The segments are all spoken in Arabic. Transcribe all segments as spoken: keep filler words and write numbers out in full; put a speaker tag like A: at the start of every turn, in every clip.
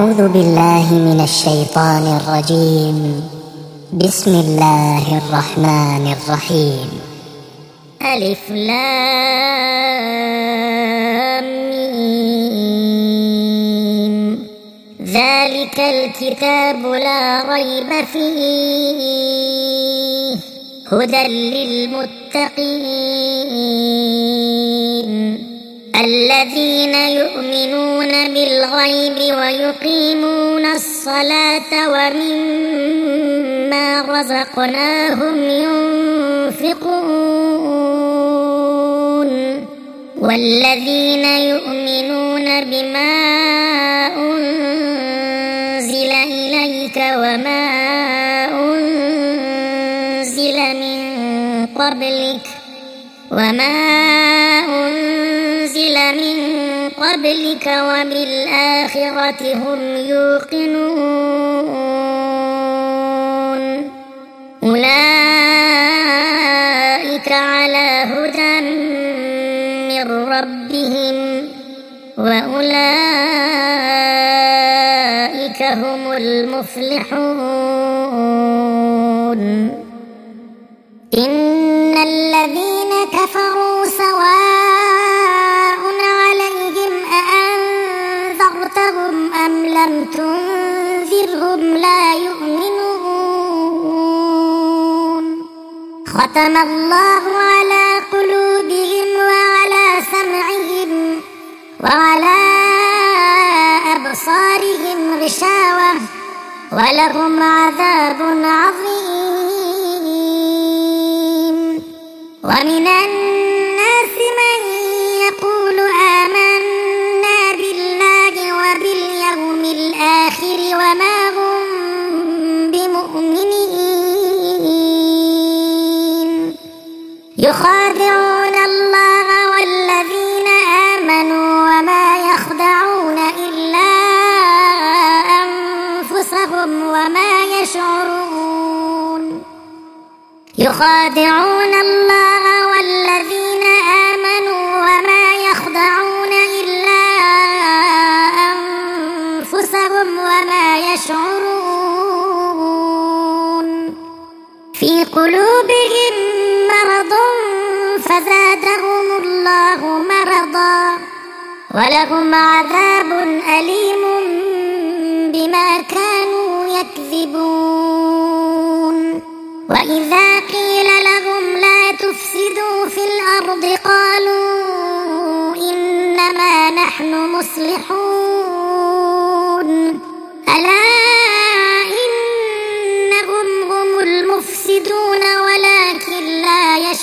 A: أعوذ بالله من الشيطان الرجيم. بسم الله الرحمن الرحيم.
B: ألف لام ميم. ذلك الكتاب لا ريب فيه هدى للمتقين الذين يؤمنون بالغيب ويقيمون الصلاة ومما رزقناهم ينفقون والذين يؤمنون بما أنزل إليك وما أنزل من قبلك وما أنزل من قبلك وبالآخرة هم يوقنون أولئك على هدى من ربهم وأولئك هم المفلحون. إن الذين كفروا سواء عليهم أأنذرتهم أم لم تنذرهم لا يؤمنون. ختم الله على قلوبهم وعلى سمعهم وعلى أبصارهم غشاوة ولهم عذاب عظيم. ومن الناس من يقول آمنا بالله وباليوم الآخر وما هم بمؤمنين يخادعون الله والذين آمنوا وما يخدعون إلا أنفسهم وما يشعرون. يخادعون الله والذين آمنوا وما يخدعون إلا أنفسهم وما يشعرون. في قلوبهم مرض فزادهم الله مرضا ولهم عذاب أليم بما كانوا يكذبون. وإذا قيل لهم لا تفسدوا في الأرض قالوا إنما نحن مصلحون ألا إنهم هم المفسدون ولكن لا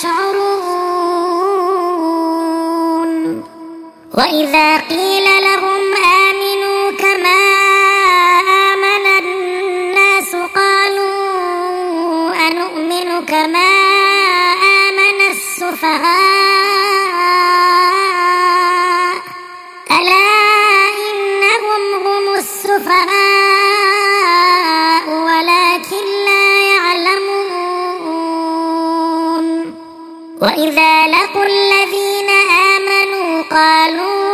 B: يشعرون. وإذا قيل لهم آمنوا كما آمن الناس قالوا أنؤمن كما آمن السفهاء ألا إنهم هم السفهاء ولكن لا يعلمون. وإذا لقوا الذين آمنوا قالوا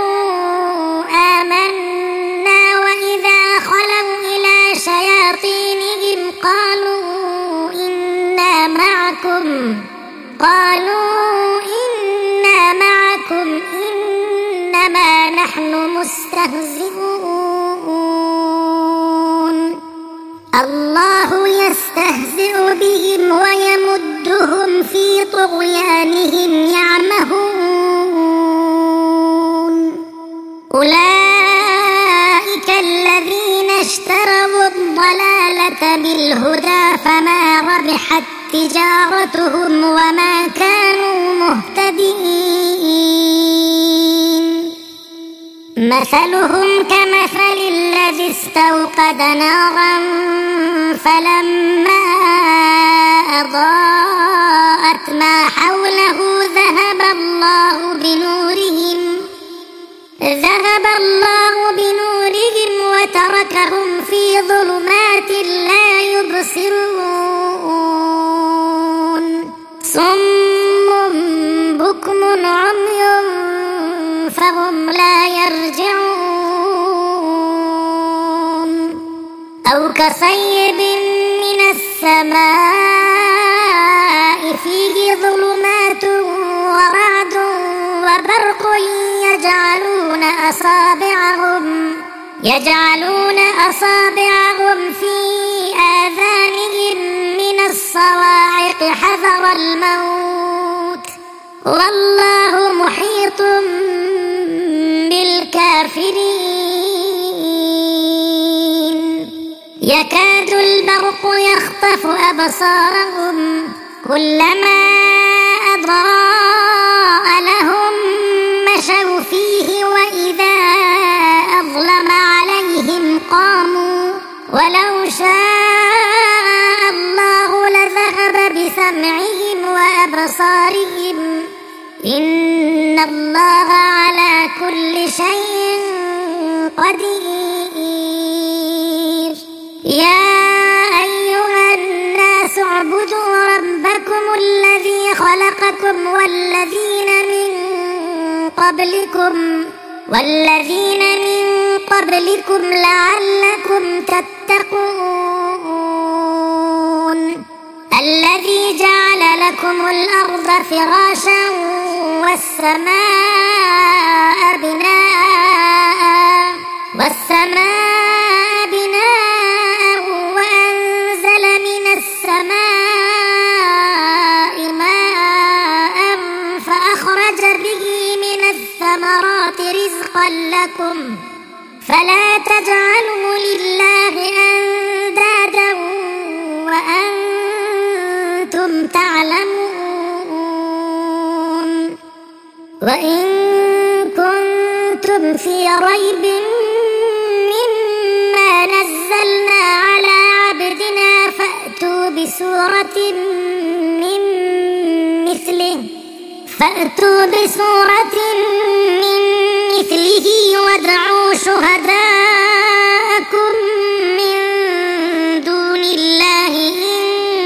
B: آمنا وإذا خلوا إلى شياطينهم قالوا إنا معكم قالوا إنا معكم إنما نحن مستهزئون. الله يستهزئ بهم ويمدهم في طغيانهم يعمهون. أولئك الذين اشتروا الضلالة بالهدى فما ربحت تجارتهم وما كانوا مهتدين. مثلهم كمثل الذي استوقد نارا فلما أضاءت ما حوله ذهب الله بنورهم ذهب الله بنورهم وتركهم في ظلمات لا يبصرون. صم بكم عمي فهم لا يرجعون. أو كصيب من السماء فيه ظلمات ورعد وبرق يجعلون أصابعهم يجعلون أصابعهم في آذانهم من الصواعق حذر الموت والله محيط بالكافرين يكاد البرق يخطف أبصارهم كلما أضاء لهم مشوا فيه وإذا أظلم عليهم قاموا ولو شاء الله لذهب بسمعهم وأبصارهم إن الله على كل شيء قدير يا أيها الناس اعبدوا ربكم الذي خلقكم والذين من قبلكم والذين من قبلكم لعلكم تتقون الذي جعل لكم الأرض فراشا والسماء بناء والسماء بناء وأنزل من السماء ماء فأخرج به من الثمرات رزقا لكم فلا تجعلوا لله أندادا وأنتم تعلمون وإن كنتم في ريب مما نزلنا على عبدنا فأتوا بسورة من مثله فأتوا بسورة من مثله وادعوا شهداءكم من دون الله إن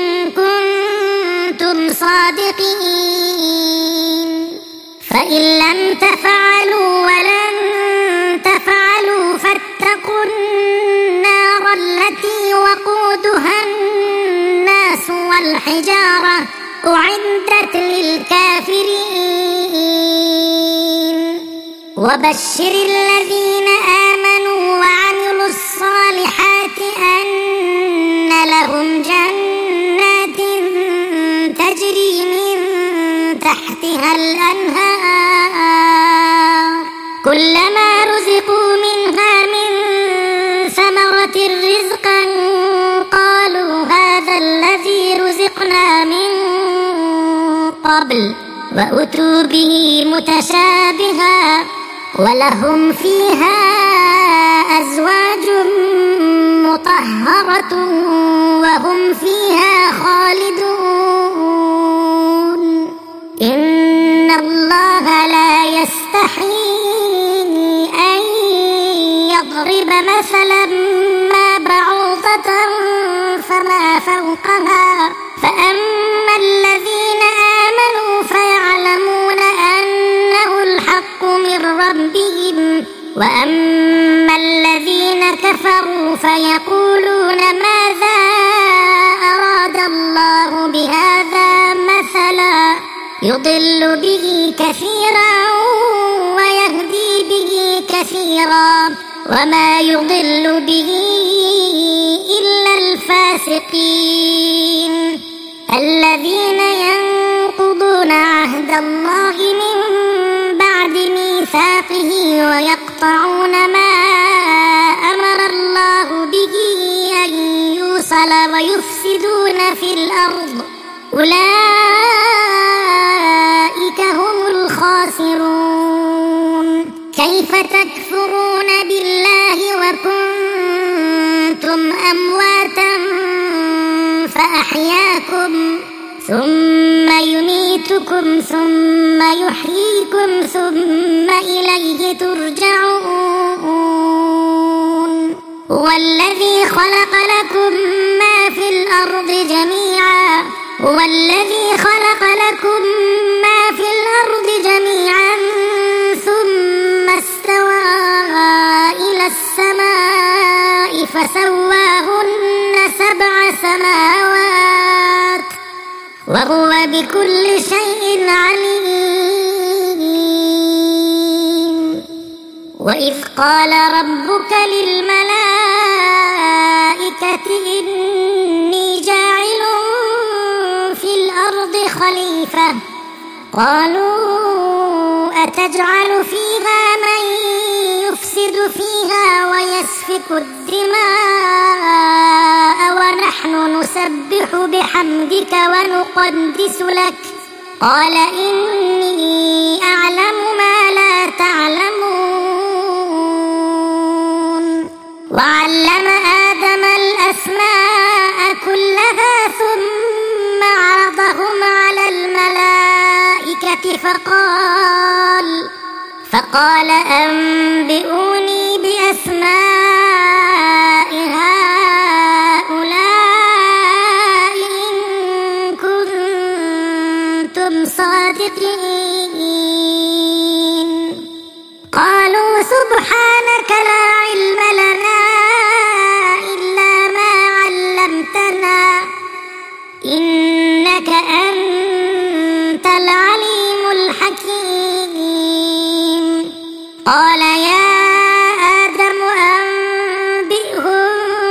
B: كنتم صادقين فإن لم تفعلوا ولن تفعلوا فاتقوا النار التي وقودها الناس والحجارة أعدت للكافرين وبشر الذين آمنوا وعملوا الصالحات أن لهم جنات تجري من تحتها الأنهار كلما رزقوا منها من ثمرة رزقا قالوا هذا الذي رزقنا من قبل وأتوا به متشابها ولهم فيها أزواج مطهرة وهم فيها خالدون إن الله لا يستحيي أن يضرب مثلا ما بعوضة فما فوقها فأما الذين آمنوا فيعلمون أنه الحق من ربهم وأما الذين كفروا فيقولون ماذا أراد الله بهذا مثلا يضل به كثيرا ويهدي به كثيرا وما يضل به إلا الفاسقين الذين ينقضون عهد الله من بعد ميثاقه ويقطعون ما أمر الله به أن يوصل ويفسدون في الأرض أولئك هم الخاسرون كيف تكفرون بالله وكنتم أمواتا فأحياكم ثم يميتكم ثم يحييكم ثم إليه ترجعون والذي خلق لكم ما في الأرض جميعا والذي خلق لكم ما في الأرض جميعا ثم استوى إلى السماء فسواهن وهو بكل شيء عليم. وإذ قال ربك للملائكة إني جاعل في الأرض خليفة قالوا أتجعل فيها من يفسد فيها ويسفك الدماء ونحن نسبح بحمدك ونقدس لك قال إني أعلم ما لا تعلمون. وعلم آدم الأسماء كلها ثم عرضهم على الملائكة فقال فقال أنبئوني بأسماء هؤلاء إن كنتم صادقين. قالوا سبحانك لا علم لنا إلا ما علمتنا إنك أنت العليم الحكيم. قال يا آدم أنبئهم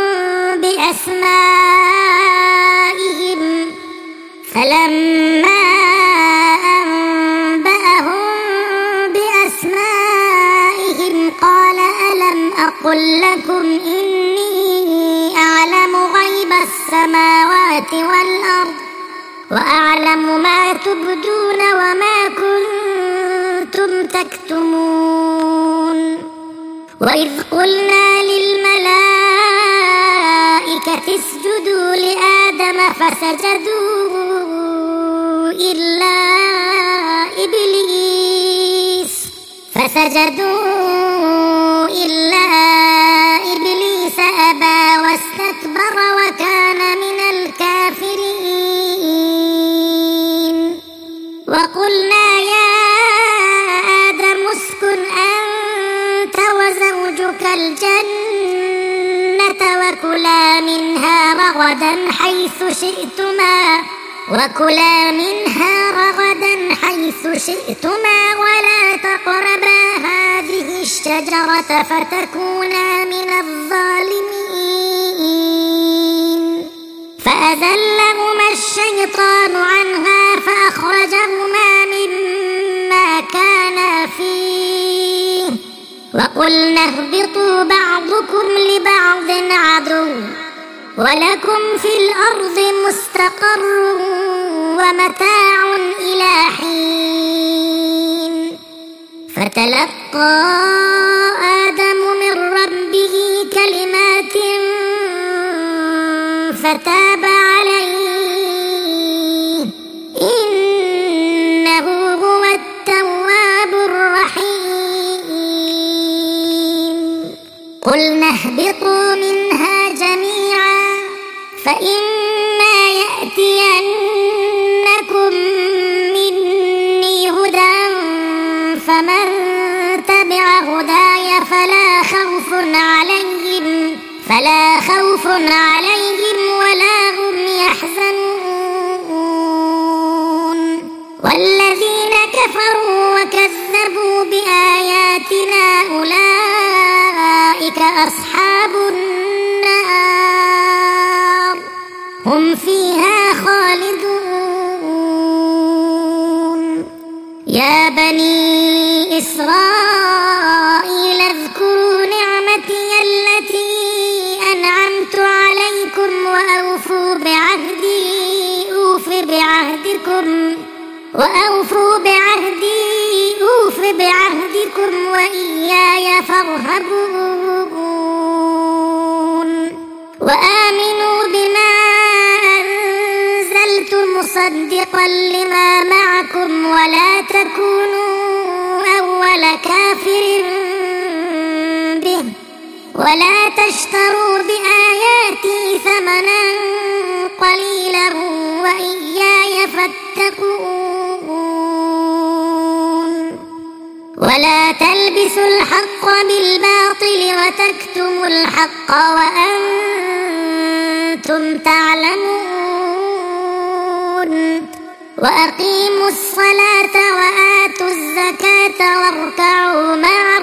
B: بأسمائهم فلما أنبأهم بأسمائهم قال ألم أقل لكم إني أعلم غيب السماوات والأرض وأعلم ما تبدون وما كنتم تكتمون. وإذ قلنا للملائكة اسجدوا لآدم فسجدوا إلا إبليس فسجدوا إلا إبليس أبى واستكبر وكان من الكافرين. وقلنا يا آدم اسكن أنت وزوجك الجنة وكلا منها رغدا حيث شئتما وكلا منها رغدا حيث شئتما ولا تقربا هذه الشجرة فتكونا من الظالمين. فأزلهما الشيطان عنها فأخرجهما مما كانا فيه وقلنا اهبطوا بعضكم لبعض عدو ولكم في الأرض مستقر ومتاع إلى حين. فتلقى آدم من ربه كلمات فتاب عليه إنه هو التواب الرحيم. قلنا اهبطوا منها جميعا فإما يأتينكم مني هدى فمن تبع هداي فلا خوف عليهم فلا خوف عليهم ولا هم يحزنون. والذين كفروا وكذبوا بآياتنا أولئك أصحاب النار هم فيها خالدون. يا بني إسرائيل اذكروا نعمتي التي أنعمت عليكم وأوفوا بعهدي أوف بعهدكم وأوفوا بعهدي أوف بعهدكم وإياي فارهبون. وآمنوا بما أنزلت مصدقا لما معكم ولا تكونوا أول كافر به ولا تشتروا بآياتي ثمنا قليلا وإياي فاتقون. ولا تلبسوا الحق بالباطل وتكتموا الحق وأنتم تعلمون. وأقيموا الصلاة وآتوا الزكاة واركعوا مع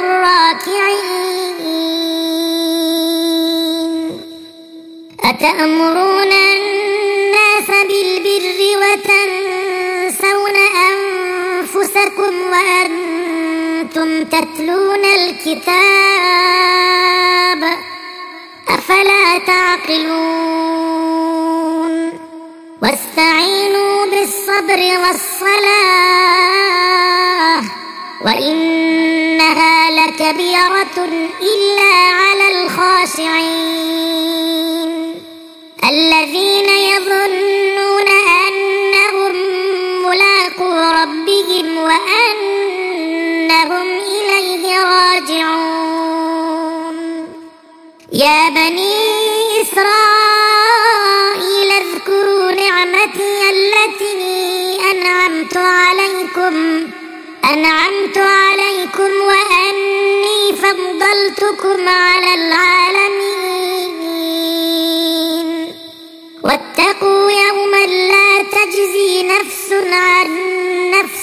B: الراكعين أتأمرون الناس بالبر وتنسون أنفسكم وأنتم تتلون الكتاب أفلا تعقلون واستعينوا بالصبر والصلاة وإنها لكبيرة إلا على الخاشعين الذين يظنون أنهم ملاقو ربهم وأنهم إليه راجعون يا بني إسرائيل اذكروا نعمتي التي أنعمت عليكم أنعمت عليكم وأني فضلتكم على العالمين واتقوا يوما لا تجزي نفس عن نفس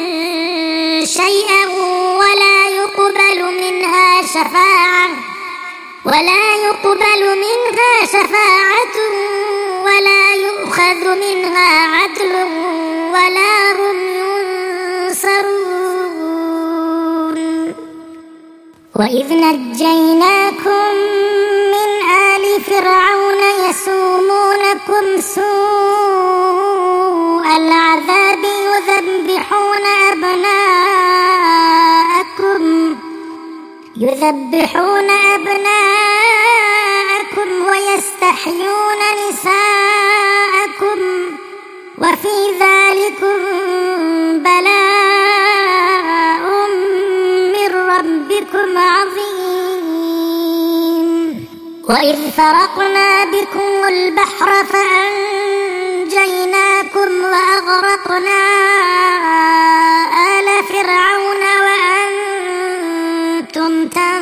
B: شيئا ولا يقبل منها شفاعة ولا يقبل منها شفاعة ولا يؤخذ منها عدل ولا هم ينصرون وإذ نجيناكم من آل فرعون يسومونكم سوء العذاب يذبحون أبناءكم يذبحون أبناءكم ويستحيون نساءكم وفي ذلكم بلاء من ربكم عظيم وإذ فرقنا بكم البحر فأنجيناكم وأغرقنا آل فرعون وأنتم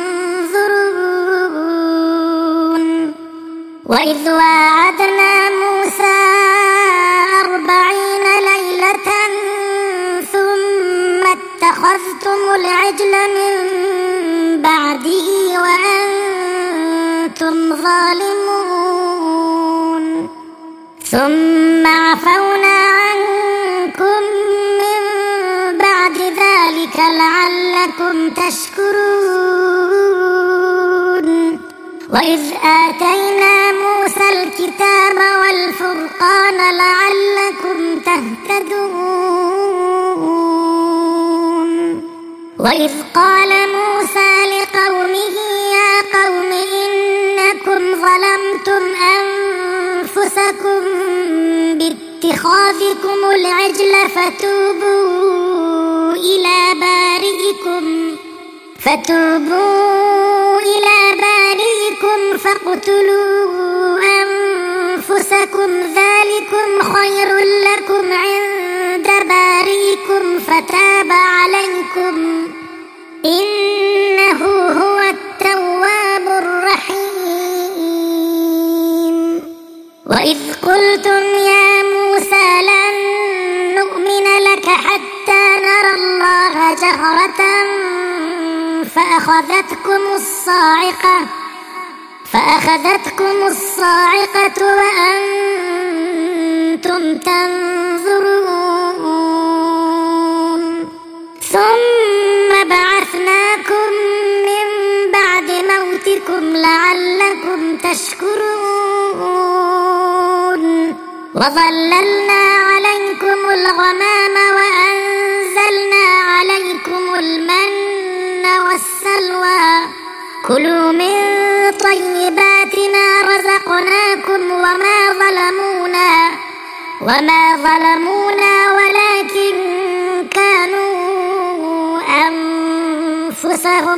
B: تنظرون وإذ واعدنا موسى أربعين ليلة ثم اتخذتم العجل من بعده وأنتم ظالمون ثم عفونا عنكم من بعد ذلك لعلكم تشكرون وإذ آتينا موسى الكتاب والفرقان لعلكم تهتدون وإذ قال موسى لقومه يا قوم إنكم ظلمتم أنفسكم باتخاذكم العجل فتوبوا إلى بارئكم فتوبوا إلى بارئكم فاقتلوا أنفسكم ذلكم خير لكم عند بارئكم فتاب عليكم إنه هو التواب الرحيم وإذ قلتم يا موسى لن نؤمن لك حتى نرى الله جهرة فأخذتكم الصاعقة فأخذتكم الصاعقة وأنتم تنظرون ثم بعثناكم من بعد موتكم لعلكم تشكرون وظللنا عليكم الغمام وأنزلنا عليكم المن والسلوى كلوا من طيبات ما رزقناكم وما ظلمونا وما ظلمونا ولكن كانوا أنفسهم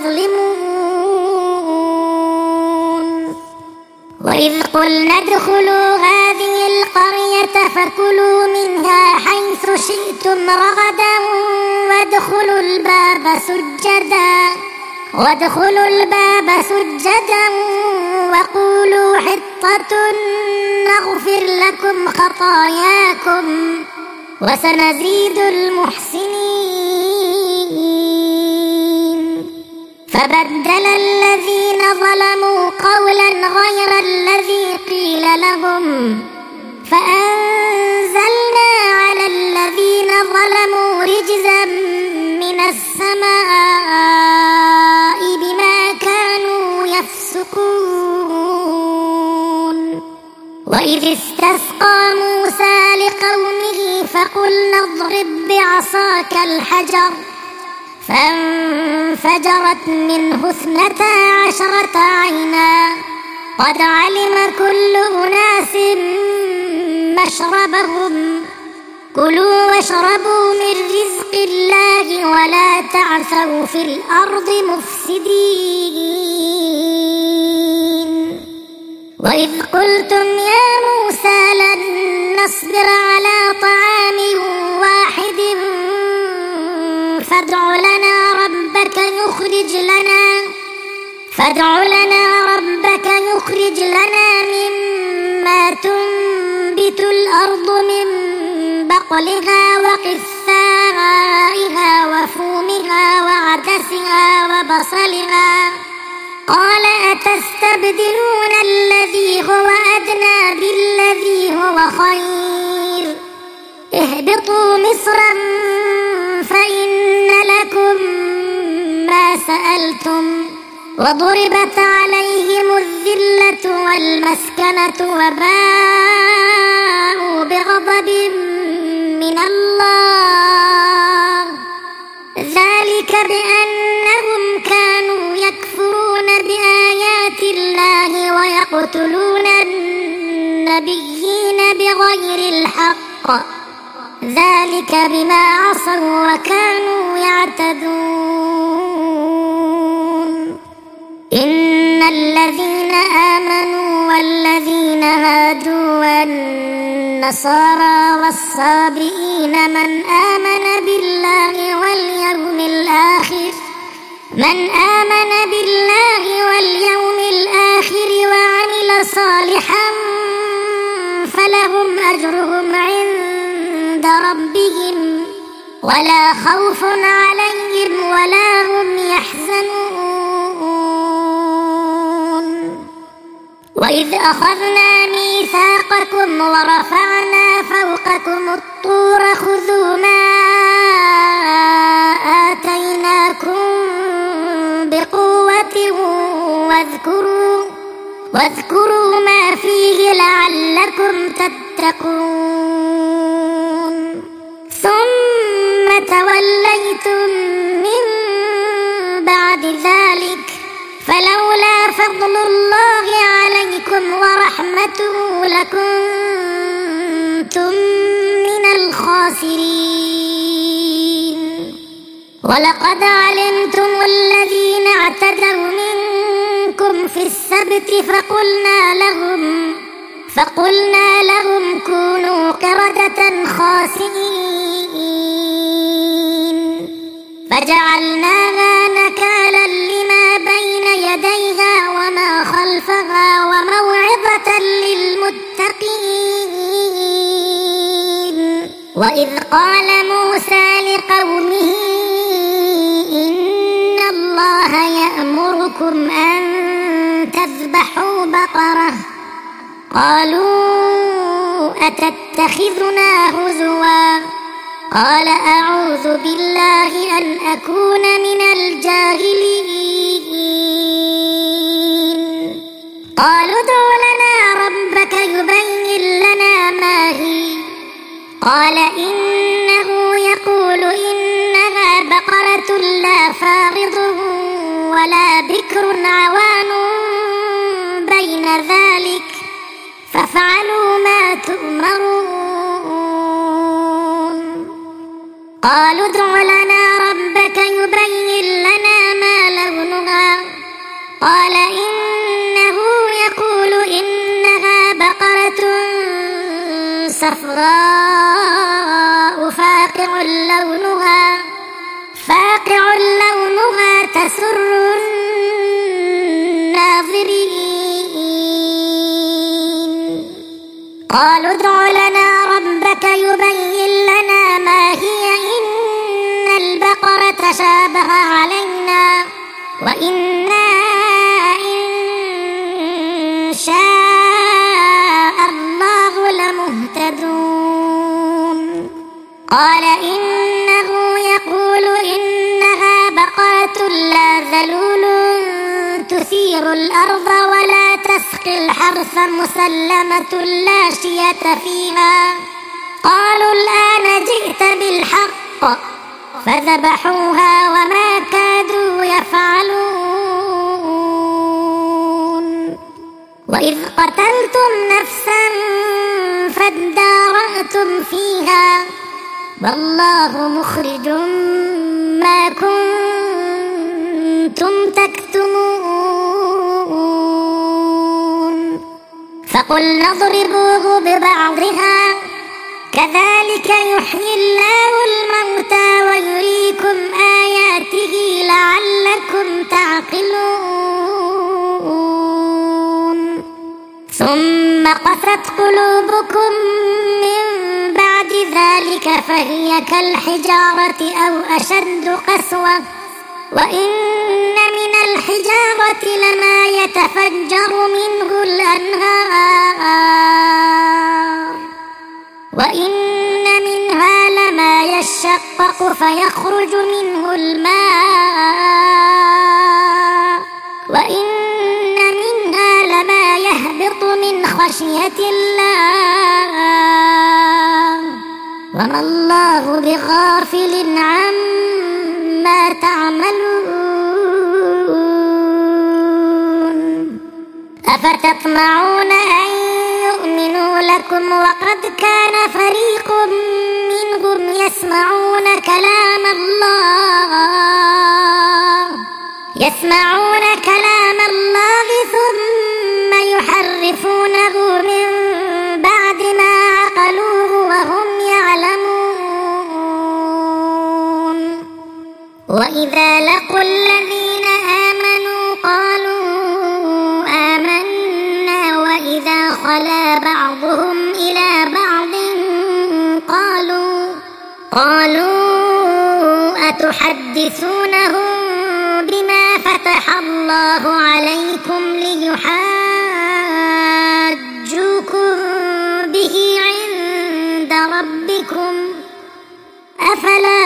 B: يظلمون وإذ قلنا ادخلوا هذه القرية فكلوا منها حيث شئتم رغدا وادخلوا الباب سجدا وادخلوا الباب سجدا وقولوا حطة نغفر لكم خطاياكم وسنزيد المحسنين. فبدل الذين ظلموا قولا غير الذي قيل لهم فأنزلنا على الذين ظلموا رجزا من السماء بما كانوا يفسقون. وإذ استسقى موسى لقومه فقلنا اضرب بعصاك الحجر فانفجرت منه اثنتا عشرة عينا قد علم كل أناس مشربهم كلوا واشربوا من رزق الله ولا تعثوا في الأرض مفسدين. وإذ قلتم يا موسى لن نصبر على طعام واحد فادع لنا ربك يخرج لنا فادع لنا ربك يخرج لنا مما تنبت الأرض من بقلها وقثائها وفومها وعدسها وبصلها قال أتستبدلون الذي هو أدنى بالذي هو خير اهبطوا مصرا فإن لكم ما سألتم وضربت عليهم الذلة والمسكنة وباءوا بغضب من الله ذلك بأنهم كانوا يكفرون بآيات الله ويقتلون النبيين بغير الحق ذلك بما عصوا وكانوا يعتدون. إن الذين آمنوا والذين هادوا والنصارى والصابئين من آمن بالله واليوم الآخر من آمن بالله واليوم الآخر وعمل صالحا فلهم أجرهم عند ربهم ولا خوف عليهم ولا هم يحزنون. وإذ أخذنا ميثاقكم ورفعنا فوقكم الطور خذوا ما آتيناكم بقوة واذكروا واذكروا ما فيه لعلكم تتقون. ثم توليتم من بعد ذلك فلولا فضل الله عليكم ورحمته لكنتم من الخاسرين. ولقد علمتم الذين اعتدوا منكم في السبت فقلنا لهم فقلنا لهم كونوا قردة خاسئين فجعلناها نكالا لما بين يديها وما خلفها وموعظة للمتقين. وإذ قال موسى لقومه إن الله يأمركم أن تذبحوا بقرة قالوا أتتخذنا هزوا قال أعوذ بالله أن أكون من الجاهلين. قالوا ادع لنا ربك يبين لنا ما هي قال إنه يقول إنها بقرة لا فارض ولا بكر عوان بين ذلك فافعلوا ما تؤمرون. قالوا ادع لنا ربك يبين لنا ما لونها قال إنه يقول إنها بقرة صفراء فاقع لونها فاقع لونها تسر الناظرين. قالوا ادع لنا ربك يبين لنا تشابه علينا وإنا إن شاء الله لمهتدون قال إنه يقول إنها بقرة لا ذلول تثير الأرض ولا تسقي الحرث مسلمة لا شية فيها قالوا الآن جئت بالحق فذبحوها وما كادوا يفعلون وإذ قتلتم نفسا فادارأتم فيها والله مخرج ما كنتم تكتمون فقلنا اضربوه ببعضها كذلك يحيي الله الموتى ويريكم آياته لعلكم تعقلون ثم قست قلوبكم من بعد ذلك فهي كالحجارة أو أشد قسوة وإن من الحجارة لما يتفجر منه الأنهار وإن منها لما يشقق فيخرج منه الماء وإن منها لما يهبط من خشية الله وما الله بغافل عما تعملون أفتطمعون أن يؤمنوا لكم وقد كان فريق منهم يسمعون كلام الله يسمعون كلام الله ثم يحرفونه من بعد ما عقلوه وهم يعلمون وإذا لقوا الذين آمنوا قالوا آمنا وإذا خلا بعضهم إلى بعض قالوا قالوا أتحدثونهم بما فتح الله عليكم ليحاجوكم به عند ربكم أفلا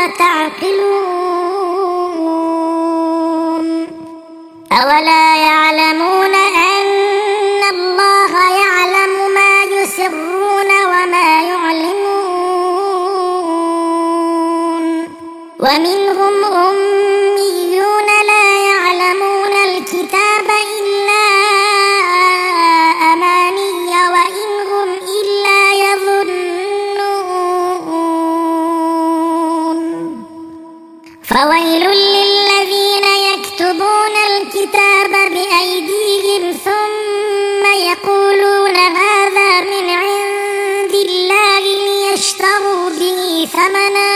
B: تعقلون أولا يعلمون أن الله يعلم ما يسرون وما يعلنون ومنهم أميون لا يعلمون الكتاب إلا أماني وإن هم إلا يظنون فويل للذين يكتبون الكتاب بأيديهم ثم يقولون هذا من عند الله ليشتروا به ثمنا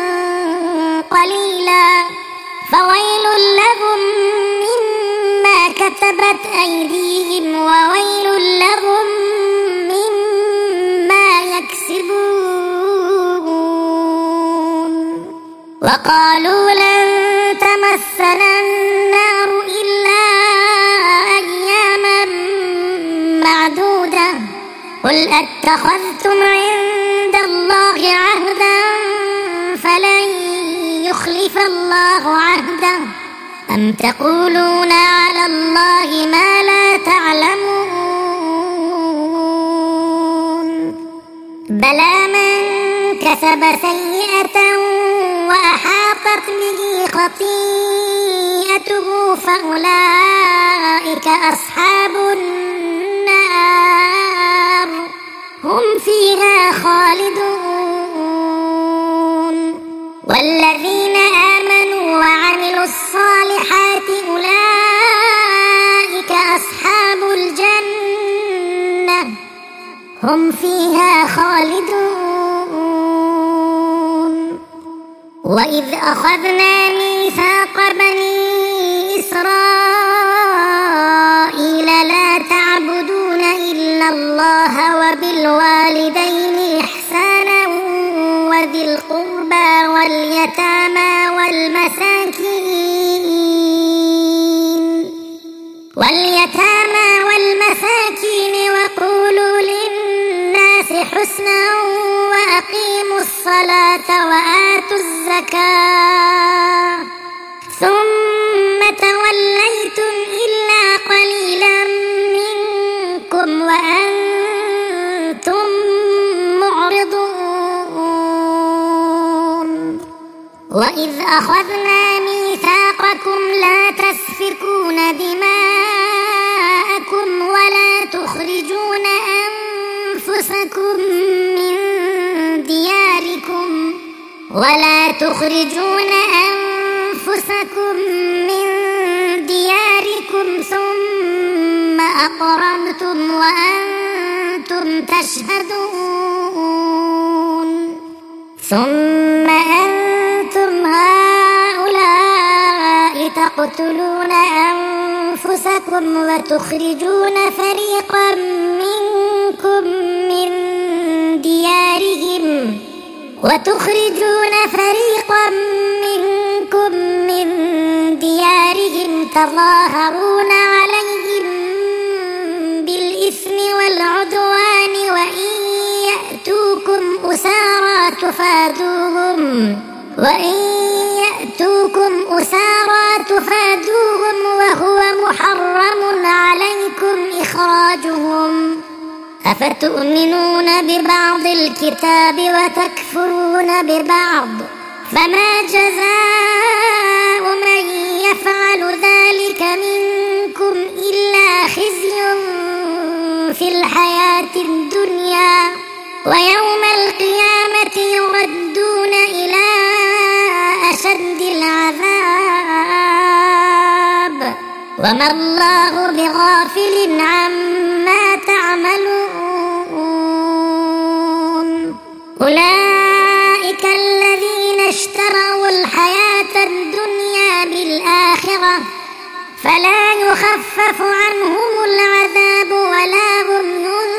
B: قليلا فويل لهم مما كتبت أيديهم وويل لهم مما يكسبون وقالوا لن تمسنا النار إلا أياما معدودة قل أتخذتم عند الله عهدا فلن يخلف الله عهده أم تقولون على الله ما لا تعلمون بلى من كسب سيئة وأحاطت به خطيئته فأولئك أصحاب النار هم فيها خالدون والذين آمنوا وعملوا الصالحات أولئك أصحاب الجنة هم فيها خالدون وإذ أخذنا ميثاق بني إسرائيل لا تعبدون إلا الله وبالوالدين إحسانا وذي القربى واليتامى والمساكين واليتامى والمساكين وقولوا للناس حسنا وأقيموا الصلاة وآتوا الزكاة ثم توليتم إلا قليلا منكم وأنتم معرضون وإذ أخذنا ميثاقكم لا تسفكون دماءكم ولا تخرجون أنفسكم من دياركم ولا تخرجون أنفسكم من دياركم ثم أقررتم وأنتم تشهدون ثم أنتم هؤلاء تقتلون أنفسكم وتخرجون فريقا منكم من ديارهم وتخرجون فريقا منكم من ديارهم تظاهرون عليهم بالإثم والعدوان وإن يأتوكم أسارى تفادوهم وإن يأتوكم أسارى تفادوهم وهو محرم عليكم إخراجهم أفتؤمنون ببعض الكتاب وتكفرون ببعض فما جزاء من يفعل ذلك منكم إلا خزي في الحياة الدنيا ويوم القيامة يردون إلى أشد العذاب وما الله بغافل عما تعملون أولئك الذين اشتروا الحياة الدنيا بالآخرة فلا يخفف عنهم العذاب ولا هم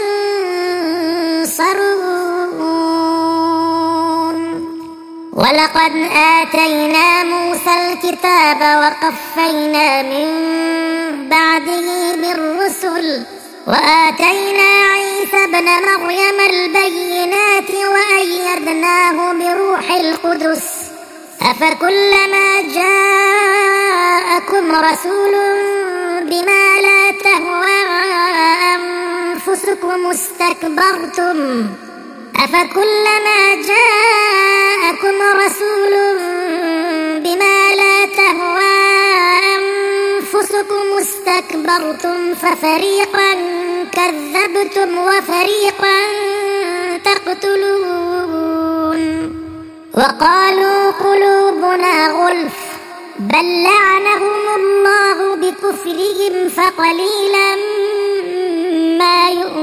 B: ينصرون ولقد آتينا موسى الكتاب وقفينا من بعده بالرسل وآتينا عيسى ابن مريم البينات وأيدناه بروح القدس أفكلما جاءكم رسول بما لا تهوى أنفسكم استكبرتم أفكلما جاءكم رسول بما لا تهوى أنفسكم استكبرتم ففريقا كذبتم وفريقا تقتلون وقالوا قلوبنا غلف بل لعنهم الله بكفرهم فقليلا ما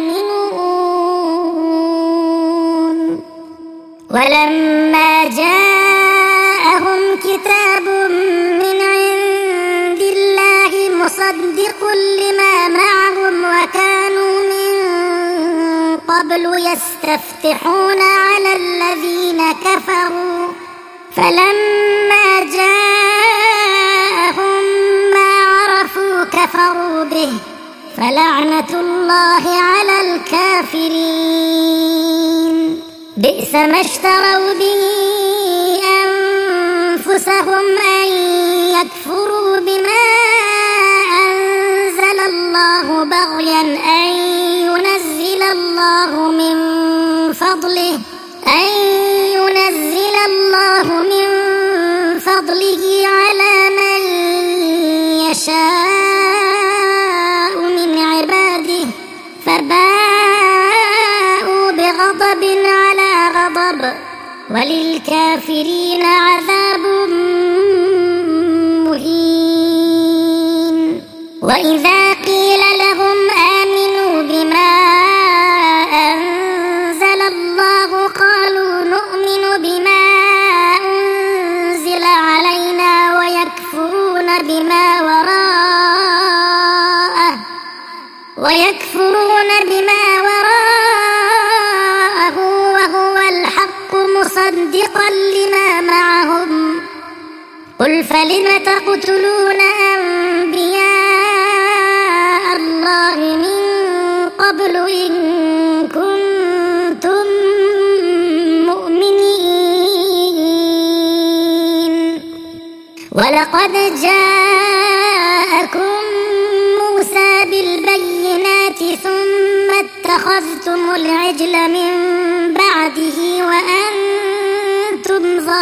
B: يؤمنون ولما جاءهم كتاب من عند الله مصدق لما معهم وكانوا من قبل يستفتحون على الذين كفروا فلما جاءهم ما عرفوا كفروا به فلعنة الله على الكافرين بئس ما اشتروا به أنفسهم أن يكفروا بما أنزل الله بغيا أن ينزل الله من فضله أن ينزل الله من فضله على من يشاء من عباده فباءوا بغضب على غضب وللكافرين عذاب مهين وإذا قيل لهم آمنوا بما أنزل الله قالوا نؤمن بما أنزل علينا ويكفرون بما وراءه ويكفرون بما وراءه وهو الحق مصدقا لما معهم قل فلم تقتلون أنبياء الله من قبل إن كنتم مؤمنين. ولقد جاءكم موسى بالبينات ثم اتخذتم العجل من بعده وأنتم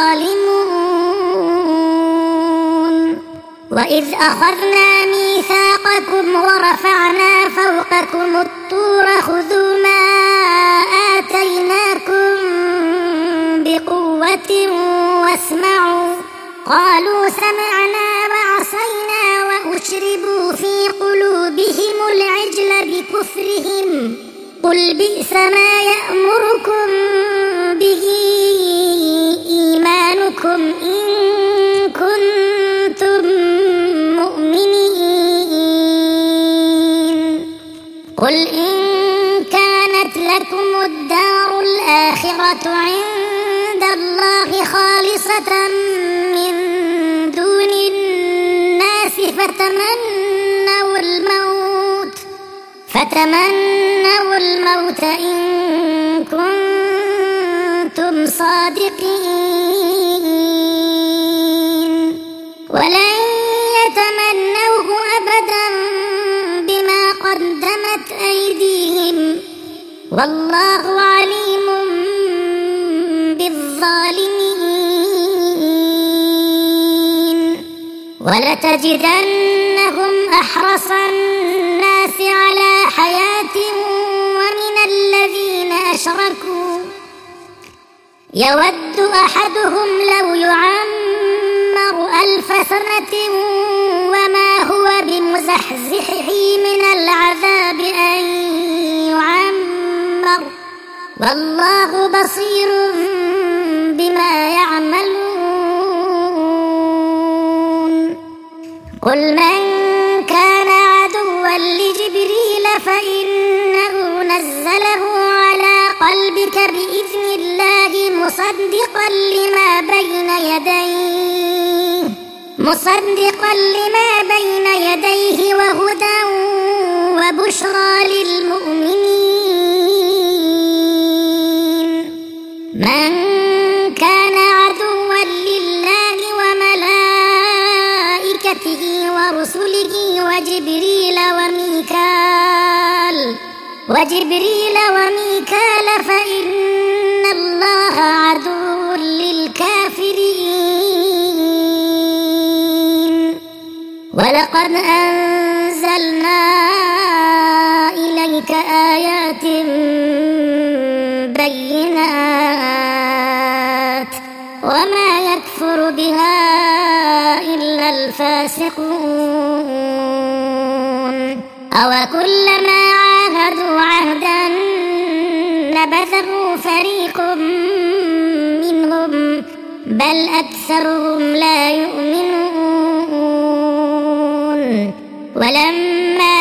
B: ظالمون. وإذ أخذنا ميثاقكم ورفعنا فوقكم الطور خذوا ما آتيناكم بقوة واسمعوا. قالوا سمعنا وعصينا وأشربوا في قلوبهم العجل بكفرهم. قل بئس ما يأمركم به إيمانكم إن كنتم مؤمنين. قل إن كانت لكم الدار الآخرة عند الله خالصة من دون الناس فتمنوا الموت فتمنوا الموت إن كنتم صادقين. ولن يتمنوه أبدا بما قدمت أيديهم والله عليم بالظالمين. ولتجدنهم أحرص الناس على حياة ومن الذين أشركوا يود أحدهم لو يعمر ألف سنة وما هو بمزحزحه من العذاب أن يعمر والله بصير بما يعملون. قل من كان عدوا لجبريل فإنه نزله على قلبك بإذن الله مصدقا لما بين يديه مصدقا لما بين يديه وهدى وبشرى للمؤمنين. من كان عدوا لله وملائكته ورسله وجبريل وميكال وجبريل وميكال فإن الله عدو للكافرين. ولقد أنزلنا إليك آيات بينات وما يكفر بها إلا الفاسقون. أوكلما عاهدوا عهدا نبذه فريق منهم بل أكثرهم لا يؤمنون. ولما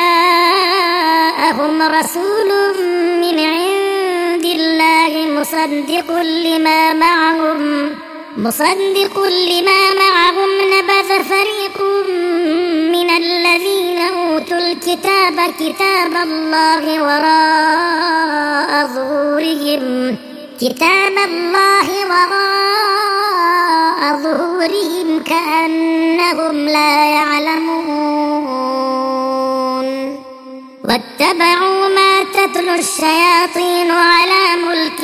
B: جاءهم رسول من عند الله مصدق لما معهم مصدق لما معهم نبذ فريق من الذين أوتوا الكتاب كتاب الله وراء ظهورهم كتاب الله وراء ظهورهم كأنهم لا يعلمون. واتبعوا ما تتلو الشياطين على ملك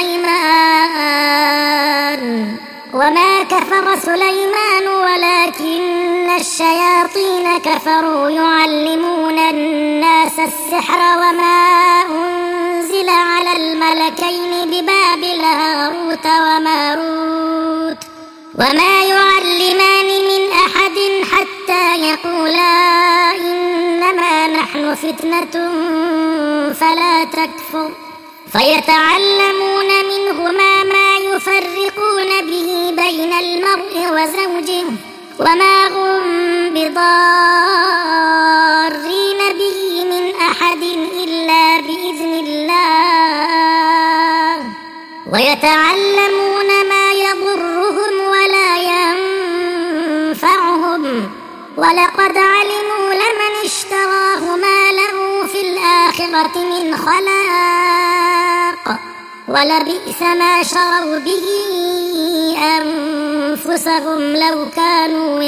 B: سليمان وما كفر سليمان ولكن الشياطين كفروا يعلمون الناس السحر وما أنزل على الملكين ببابل هاروت وماروت وما يعلمان من أحد حتى يقولا إنما نحن فتنة فلا تكفر فيتعلمون منهما ما يفرقون به بين المرء وزوجه وما هم بضارين به من أحد إلا بإذن الله ويتعلمون ما يضرهم ولا ينفعهم ولقد علموا لمن اشتراه ما له الآخرة من خلاق ولبئس ما شروا به أنفسهم لو كانوا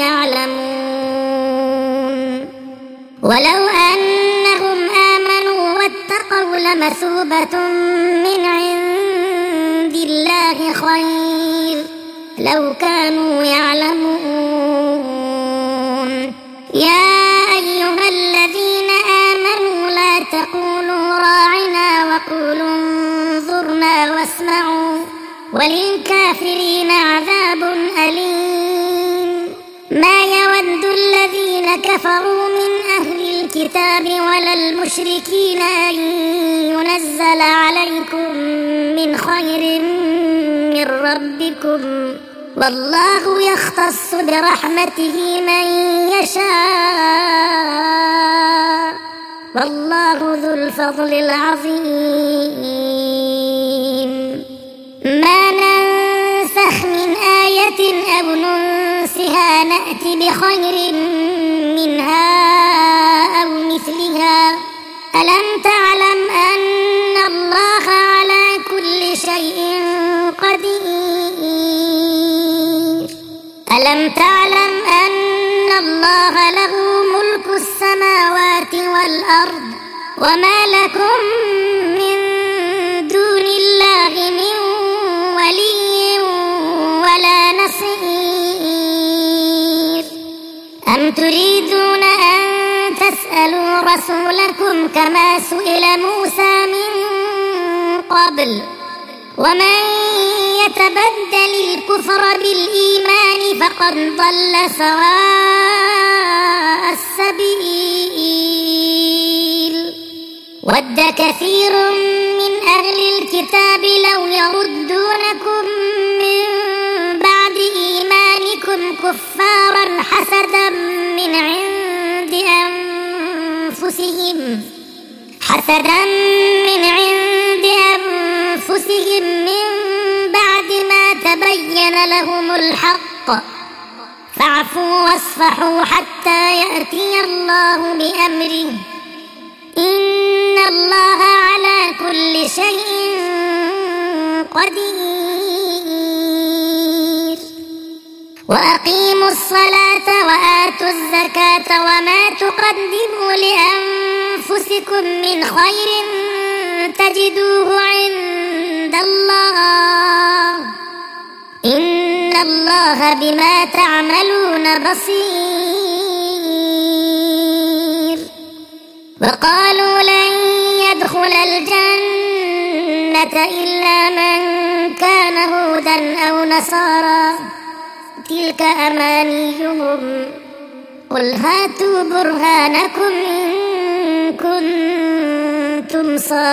B: يعلمون ولو أنهم آمنوا واتقوا لمثوبة من عند الله خير لو كانوا يعلمون يا أيها الذين آمنوا لا تقولوا راعنا وقولوا انظرنا واسمعوا وللكافرين عذاب أليم ما يود الذين كفروا من أهل الكتاب ولا المشركين أن ينزل عليكم من خير من ربكم والله يختص برحمته من يشاء والله ذو الفضل العظيم ما ننسخ من آية أو ننسها نأتي بخير منها أو مثلها ألم تعلم أن الله على كل شيء قدير ألم تعلم أن الله له ملك السماوات والأرض وما لكم من دون الله من ولي ولا نصير أم تريدون أن تسألوا رسولكم كما سئل موسى من قبل ومن يتبدل الكفر بالإيمان فقد ضل سواء السبيل ود كثير من أهل الكتاب لو يردونكم من بعد إيمانكم كفارا حسدا من عند أنفسهم حسدا من عند أنفسهم من بعد ما تبين لهم الحق فاعفوا واصفحوا حتى يأتي الله بأمره إن الله على كل شيء قدير وأقيموا الصلاة وآتوا الزكاة وما تقدموا لأنفسكم من خير تجدوه عند الله إن الله بما تعملون بصير وقالوا لن يدخل الجنة إلا من كان هودا أو نصارى تلك أمانيهم قل هاتوا برهانكم إن كنتم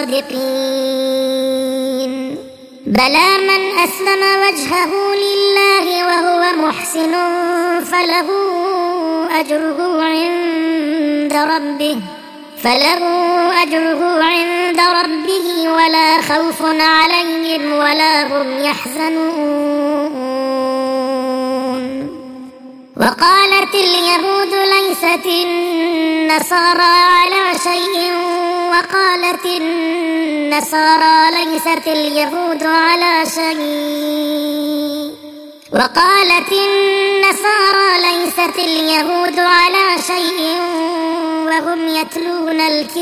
B: صادقين بلى من أسلم وجهه لله وهو محسن فله أجره عند ربه فله أجره عند ربه ولا خوف عليهم ولا هم يحزنون وقالت اليهود ليست النصارى على شيء وقالت النصارى ليست اليهود على شيء وقالت النصارى ليست اليهود على شيء وهم يتلون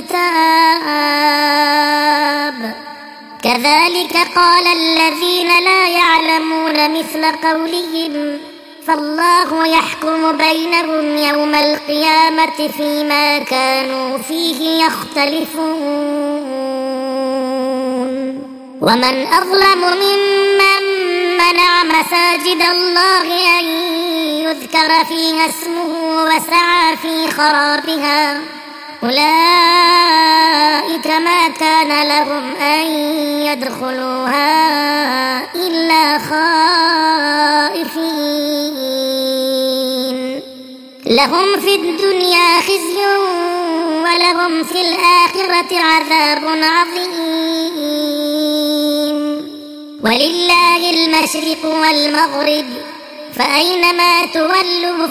B: الكتاب كذلك قال الذين لا يعلمون مثل قولهم فالله يحكم بينهم يوم القيامة فيما كانوا فيه يختلفون ومن أظلم ممن منع مساجد الله أن يذكر فيها اسمه وسعى في خرابها أولئك ما كان لهم أن يدخلوها إلا خائفين لهم في الدنيا خزي ولهم في الآخرة عذاب عظيم ولله المشرق والمغرب فأينما تولوا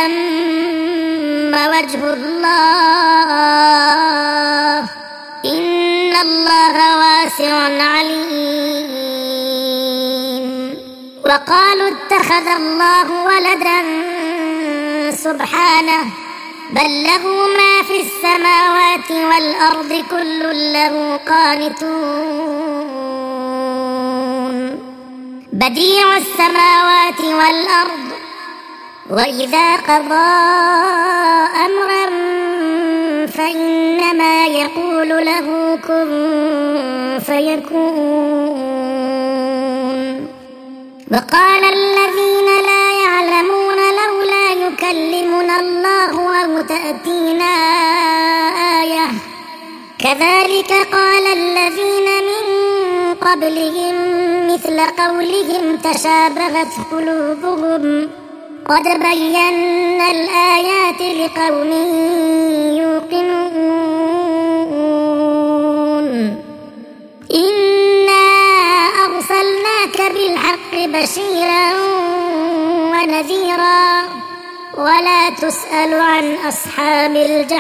B: فثم وجه الله إن إن الله واسع عليم. وقالوا اتخذ الله ولدا سبحانه بل له ما في السماوات والأرض كل له قانتون. بديع السماوات والأرض وإذا قضى أمرا فإنما يقول له كن فيكون. وقال الذين لا يعلمون لولا يكلمنا الله أو تأتينا آية كذلك قال الذين من قبلهم مثل قولهم تشابهت قلوبهم قد بينا الآيات لقوم يوقنون. إنا أرسلناك بالحق بشيرا ونذيرا ولا تسأل عن أصحاب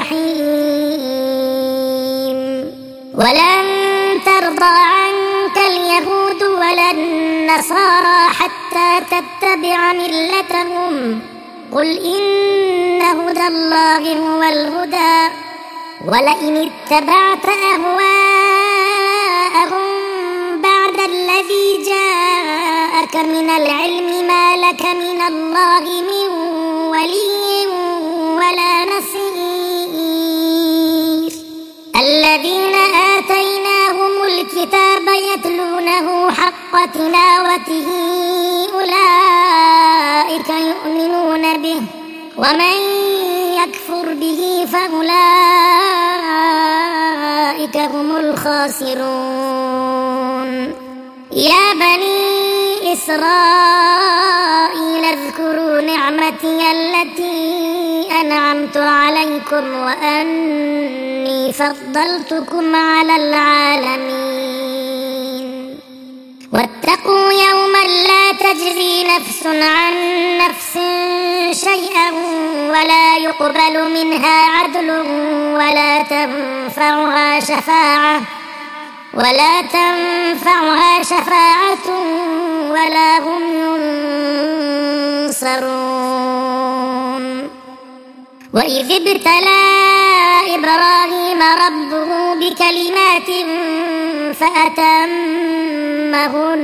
B: الجحيم. ولن ترضى عنك اليهود ولا النصارى حتى تتبع ملتهم قل إن هدى الله هو الهدى ولئن اتبعت أهواءهم بعد الذي جاءك من العلم ما لك من الله من ولي ولا نصير. الذين آتيناهم الكتاب يتلونه حق تلاوته أولئك يؤمنون به ومن يكفر به فأولئك هم الخاسرون. يا بني إسرائيل اذكروا نعمتي التي أنعمت عليكم وأني فضلتكم على العالمين. واتقوا يوما لا تجزي نفس عن نفس شيئا ولا يقبل منها عدل ولا تنفعها شفاعة ولا تنفعها شفاعة ولا هم ينصرون. وإذ ابتلى إبراهيم ربه بكلمات فأتمهن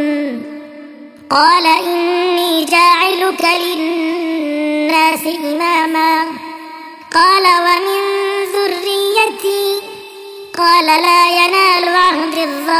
B: قال إني جاعلك للناس إماما قال ومن ذريتي قال لا ينال عهد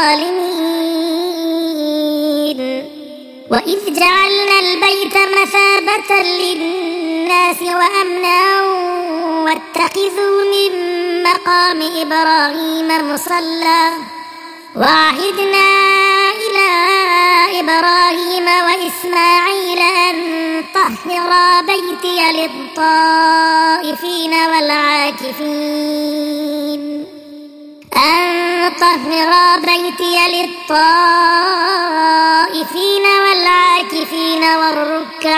B: الظالمين. وإذ جعلنا البيت مثابة للناس وأمنا واتخذوا من مقام إبراهيم مصلى وعهدنا إلى إبراهيم وإسماعيل أن طهرا بيتي للطائفين والعاكفين أن طهرا بيتي للطائفين والعاكفين والركع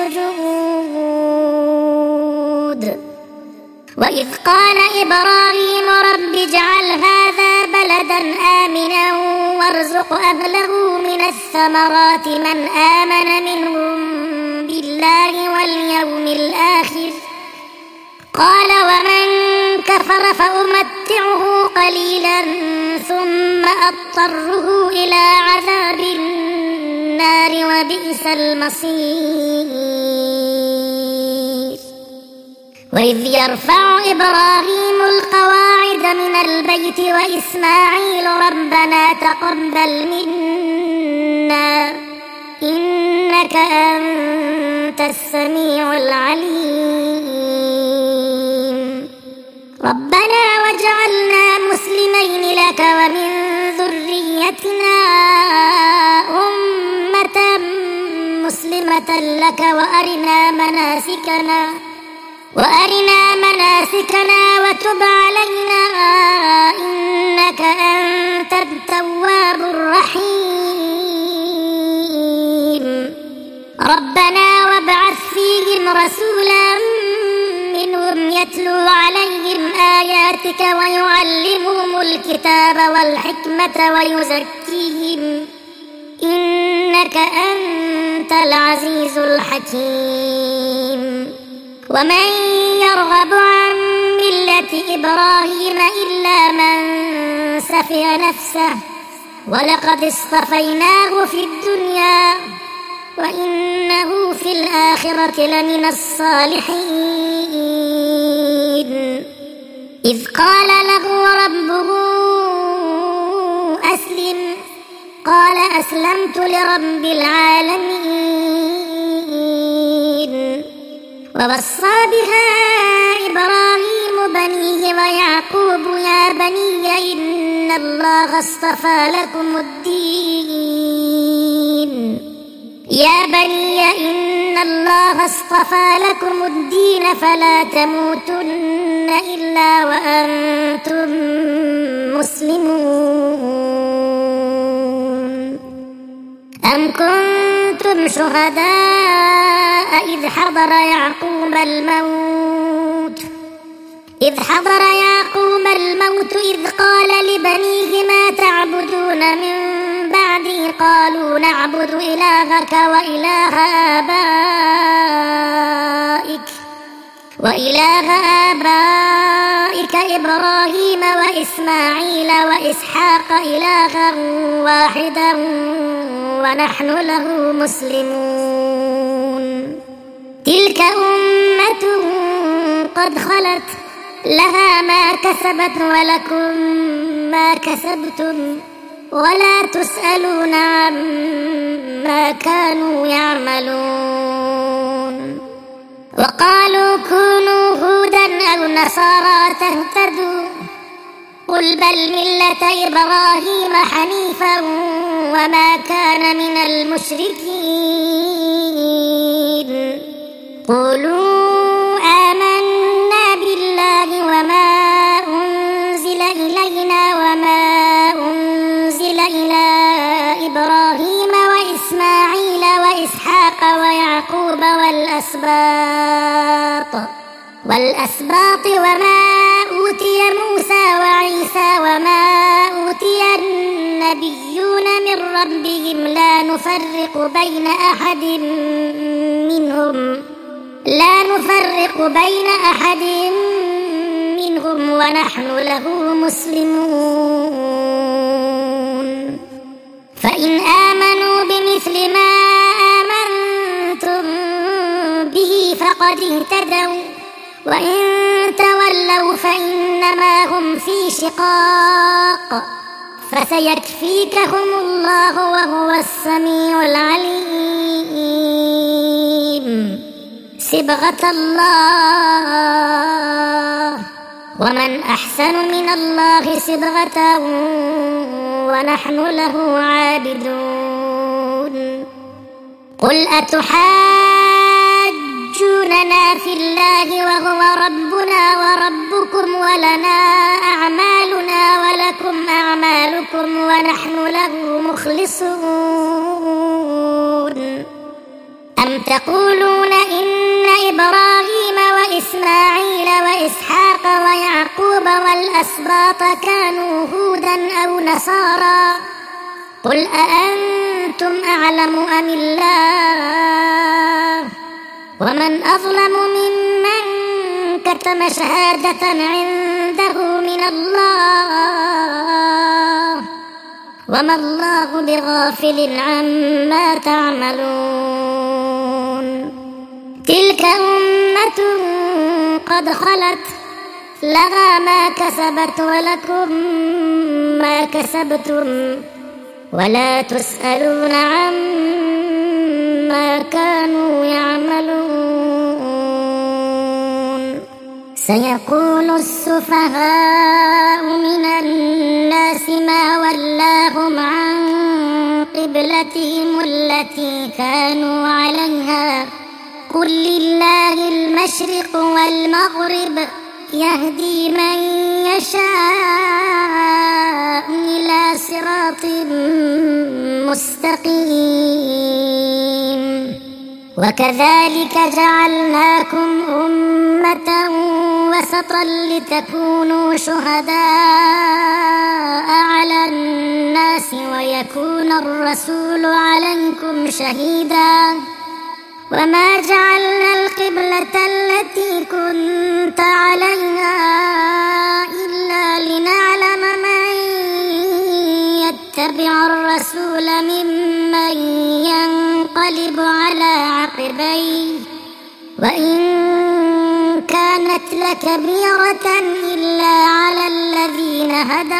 B: السجود. وإذ قال إبراهيم رب اجعل هذا بلدا آمنا وارزق أهله من الثمرات من آمن منهم بالله واليوم الآخر قال ومن كفر فأمتعه قليلا ثم أضطره إلى عذاب النار وبئس المصير. وإذ يرفع إبراهيم القواعد من البيت وإسماعيل ربنا تقبل منا إنك أنت السميع العليم. ربنا واجعلنا مسلمين لك ومن ذريتنا أمة مسلمة لك وأرنا مناسكنا وأرنا مناسكنا وتب علينا إنك أنت التواب الرحيم. ربنا وابعث فيهم رسولا منهم يتلو عليهم آياتك ويعلمهم الكتاب الكتاب والحكمة ويزكيهم إنك أنت العزيز الحكيم. ومن يرغب عن ملة إبراهيم إلا من سفه نفسه ولقد اصطفيناه في الدنيا وإنه في الآخرة لمن الصالحين. إذ قال له ربه أسلم قال أسلمت لرب العالمين. ووصى بها إبراهيم بنيه ويعقوب يا بني إن الله اصطفى لكم الدين يا بني إن الله اصطفى لكم الدين فلا تموتن إلا وأنتم مسلمون. أم كنتم شهداء إذ حضر يعقوب الموت إذ حضر يعقوب الموت إذ قال لبنيه ما تعبدون من بعدي قالوا نعبد إلهك وإله آبائك وإله آبائك إبراهيم وإسماعيل وإسحاق إلها واحدا ونحن له مسلمون. تلك أمة قد خلت لها ما كسبت ولكم ما كسبتم ولا تسألون عما كانوا يعملون. وقالوا كونوا هودا أو نصارى تهتدوا قل بل ملة إبراهيم حنيفا وما كان من المشركين. قولوا آمنا بالله وما أنزل إلينا وما أنزل إلى إبراهيم وإسماعيل وإسحاق ويعقوب والأسباط والأسباط وما أوتي موسى وعيسى وما أوتي النبيون من ربهم لا نفرق بين أحد منهم لا نفرق بين أحد منهم ونحن له مسلمون. فإن آمنوا بمثل ما آمنتم به فقد اهتدوا وإن تولوا فإنما هم في شقاق فسيكفيكهم الله وهو السميع العليم. صبغة الله ومن أحسن من الله صبغة ونحن له عابدون. قل أتحاجوننا في الله وهو ربنا وربكم ولنا أعمالنا ولكم أعمالكم ونحن له مخلصون. أم تقولون إن إبراهيم وإسماعيل وإسحاق ويعقوب والأسباط كانوا هودا أو نصارى قل أأنتم أعلم أم الله ومن أظلم ممن كتم شهادة عنده من الله وما الله بغافل عما تعملون. تلك أمة قد خلت لها ما كسبت ولكم ما كسبتم ولا تسألون عما كانوا يعملون. سيقول السفهاء من الناس ما ولاهم عن قبلتهم التي كانوا عليها قل لله المشرق والمغرب يهدي من يشاء إلى صراط مستقيم. وكذلك جعلناكم أمة وسطا لتكونوا شهداء للناس ويكون الرسول عليكم شهيدا وما جعلنا القبلة التي كنت عليها إلا لنعلم من يتبع الرسول ممن ينقلب على عقبيه وإن كانت لكبيرة إلا على الذين هدى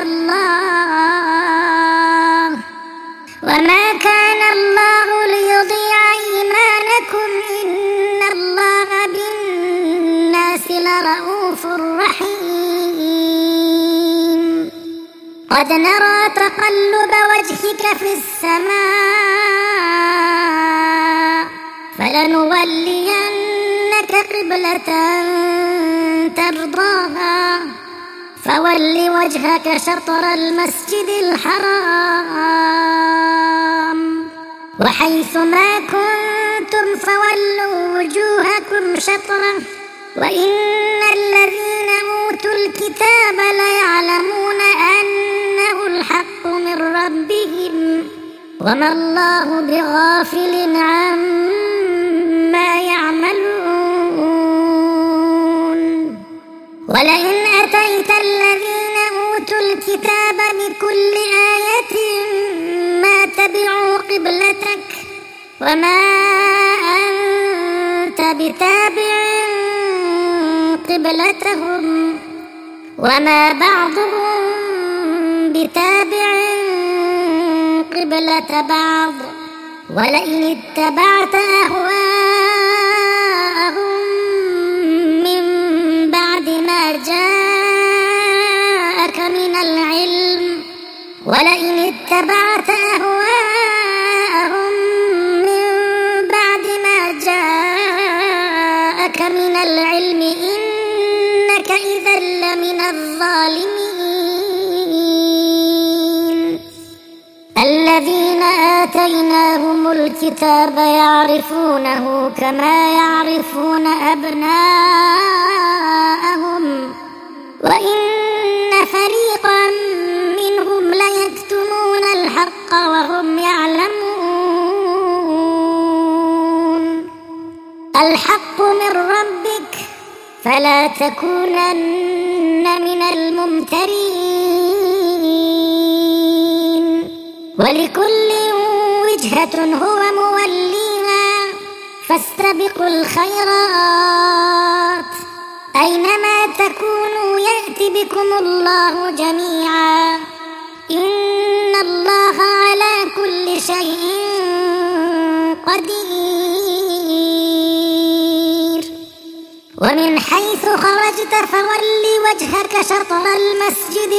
B: الله وما كان الله ليضيع إيمانكم إن الله بالناس لرءوف رحيم قد نرى تقلب وجهك في السماء فلنولينك قبلة ترضاها فول وجهك شطر المسجد الحرام وحيث ما كنتم فولوا وجوهكم شطره وإن الذين أوتوا الكتاب ليعلمون أنه الحق من ربهم وما الله بغافل عما يعملون ولئن أتيت الذين أوتوا الكتاب بكل آية ما تبعوا قبلتك وما أنت بتابع قبلتهم وما بعضهم بتابع قبلة بعض ولئن اتبعت أهواءهم من بعد ما جاءك من العلم ولئن اتبعت أهواءهم من بعد ما جاءك من العلم إنك إذا لمن الظالمين الذين آتيناهم الكتاب يعرفونه كما يعرفون أبناءهم وإن فريقا منهم ليكتمون الحق وهم يعلمون الحق من ربك فلا تكونن من الممترين ولكل وجهة هو موليها فاستبقوا الخيرات أينما تكونوا يأت بكم الله جميعا إن الله على كل شيء قدير ومن حيث خرجت فول وجهك شطر المسجد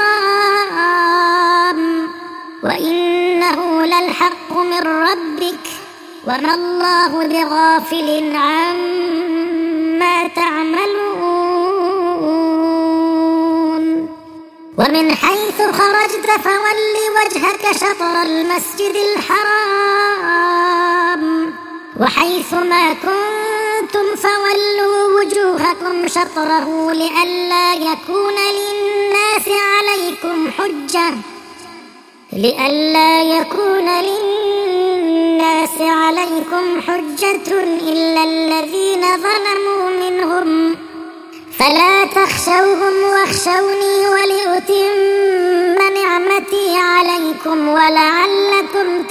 B: الحرام وإنه للحق من ربك وما الله بغافل عما تعملون ومن حيث خرجت فول وجهك شطر المسجد الحرام وحيث ما كنتم فولوا وجوهكم شطره لئلا يكون للناس عليكم حجة لئلا يكون للناس عليكم حجة إلا الذين ظلموا منهم فلا تخشوهم واخشوني ولأتم نعمتي عليكم ولعلكم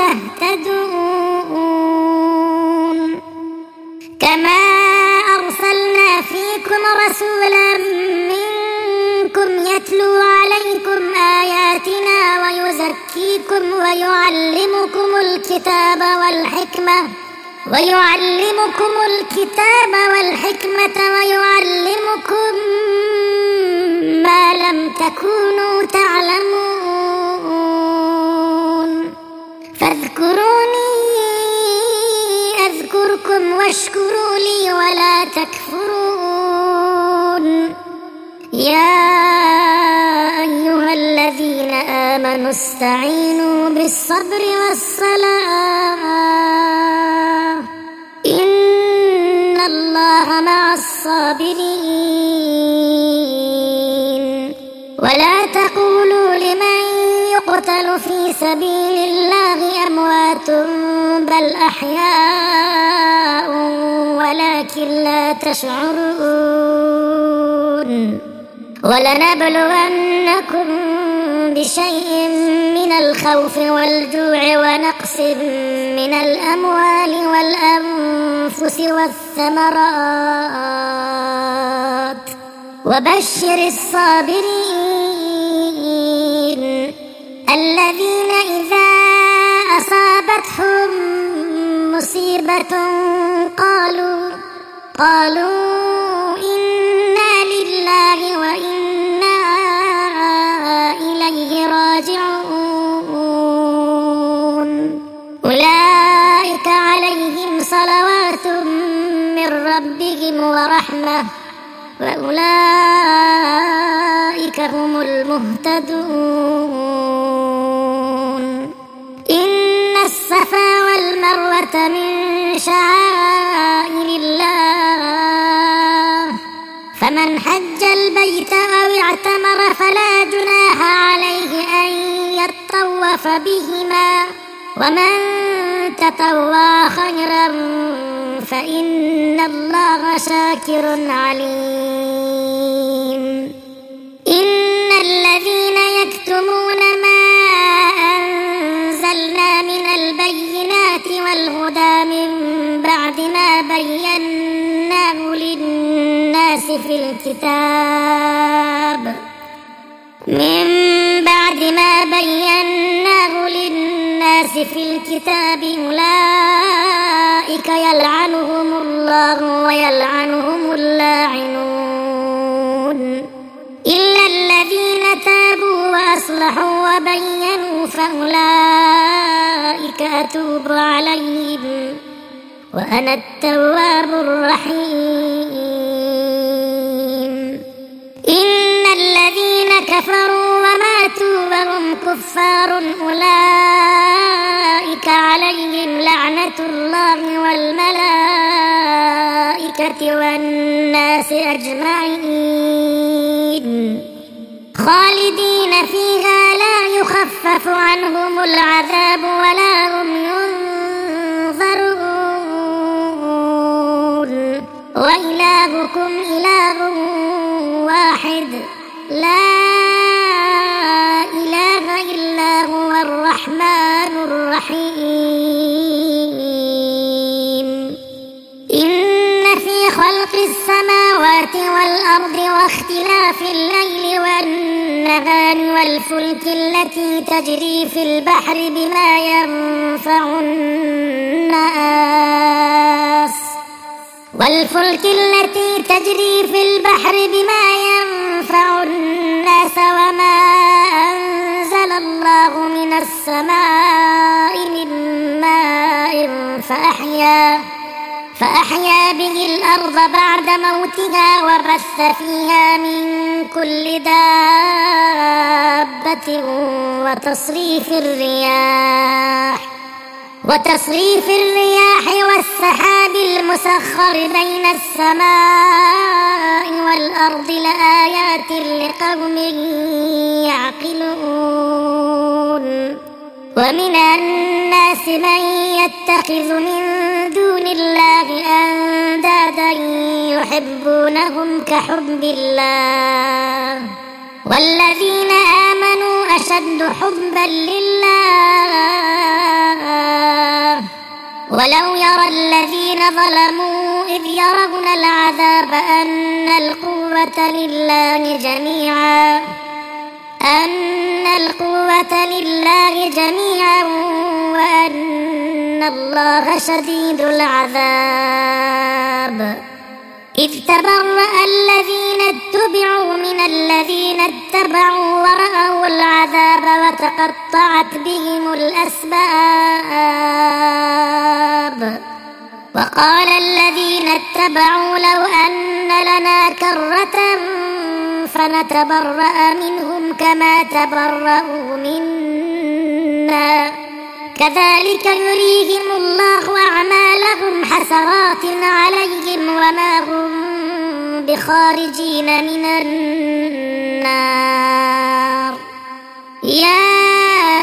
B: تهتدون كما أرسلنا فيكم رسولا منكم يتلو عليكم آياتنا ويزكيكم ويعلمكم الكتاب والحكمة ويعلمكم الكتاب والحكمة ويعلمكم ما لم تكونوا تعلمون فاذكروني أذكركم واشكروا لي ولا تكفرون يا أيها الذين آمنوا استعينوا بالصبر والصلاة إن الله مع الصابرين ولا تقولوا لمن يقتل قتلوا في سبيل الله أموات بل أحياء ولكن لا تشعرون ولنبلونكم بشيء من الخوف والجوع ونقص من الأموال والأنفس والثمرات وبشر الصابرين الذين إذا أصابتهم مصيبة قالوا قالوا إنا لله وإنا إليه راجعون أولئك عليهم صلوات من ربهم ورحمة وأولئك هم المهتدون إن الصفا والمروة من شعائر الله فمن حج البيت أو اعتمر فلا جناح عليه أن يطوف بهما ومن تطوع خيرا فإن الله شاكر عليم إن الذين يكتمون ما أنزلنا من البينات والهدى من بعد ما بيناه للناس في الكتاب من بعد ما بيناه للناس في الكتاب أولئك يلعنهم الله ويلعنهم اللاعنون إلا الذين تابوا وأصلحوا وبينوا فأولئك أتوب عليهم وأنا التواب الرحيم إن الذين كفروا وماتوا وهم كفار أولئك عليهم لعنة الله والملائكة والناس أجمعين خالدين فيها لا يخفف عنهم العذاب ولا هم ينظرون وإلهكم إله واحد لا إله إلا هو الرحمن الرحيم إن في خلق السماوات والأرض واختلاف الليل والنهار والفلك التي تجري في البحر بما ينفع الناس والفلك التي تجري في البحر بما ينفع الناس وما أنزل الله من السماء من ماء فأحيا فأحيا به الأرض بعد موتها وبث فيها من كل دابة وتصريف الرياح وتصريف الرياح والسحاب المسخر بين السماء والأرض لآيات لقوم يعقلون ومن الناس من يتخذ من دون الله أندادا يحبونهم كحب الله والذين آمنوا أشد حبا لله ولو يرى الذين ظلموا إذ يرون العذاب أن القوة لله جميعا أن القوة لله جميعا وأن الله شديد العذاب إذ تبرأ الذين اتبعوا من الذين اتبعوا ورأوا العذاب وتقطعت بهم الأسباب وقال الذين اتبعوا لو أن لنا كرة فنتبرأ منهم كما تبرأوا منا كذلك يريهم الله أعمالهم حسرات عليهم وما هم بخارجين من النار يا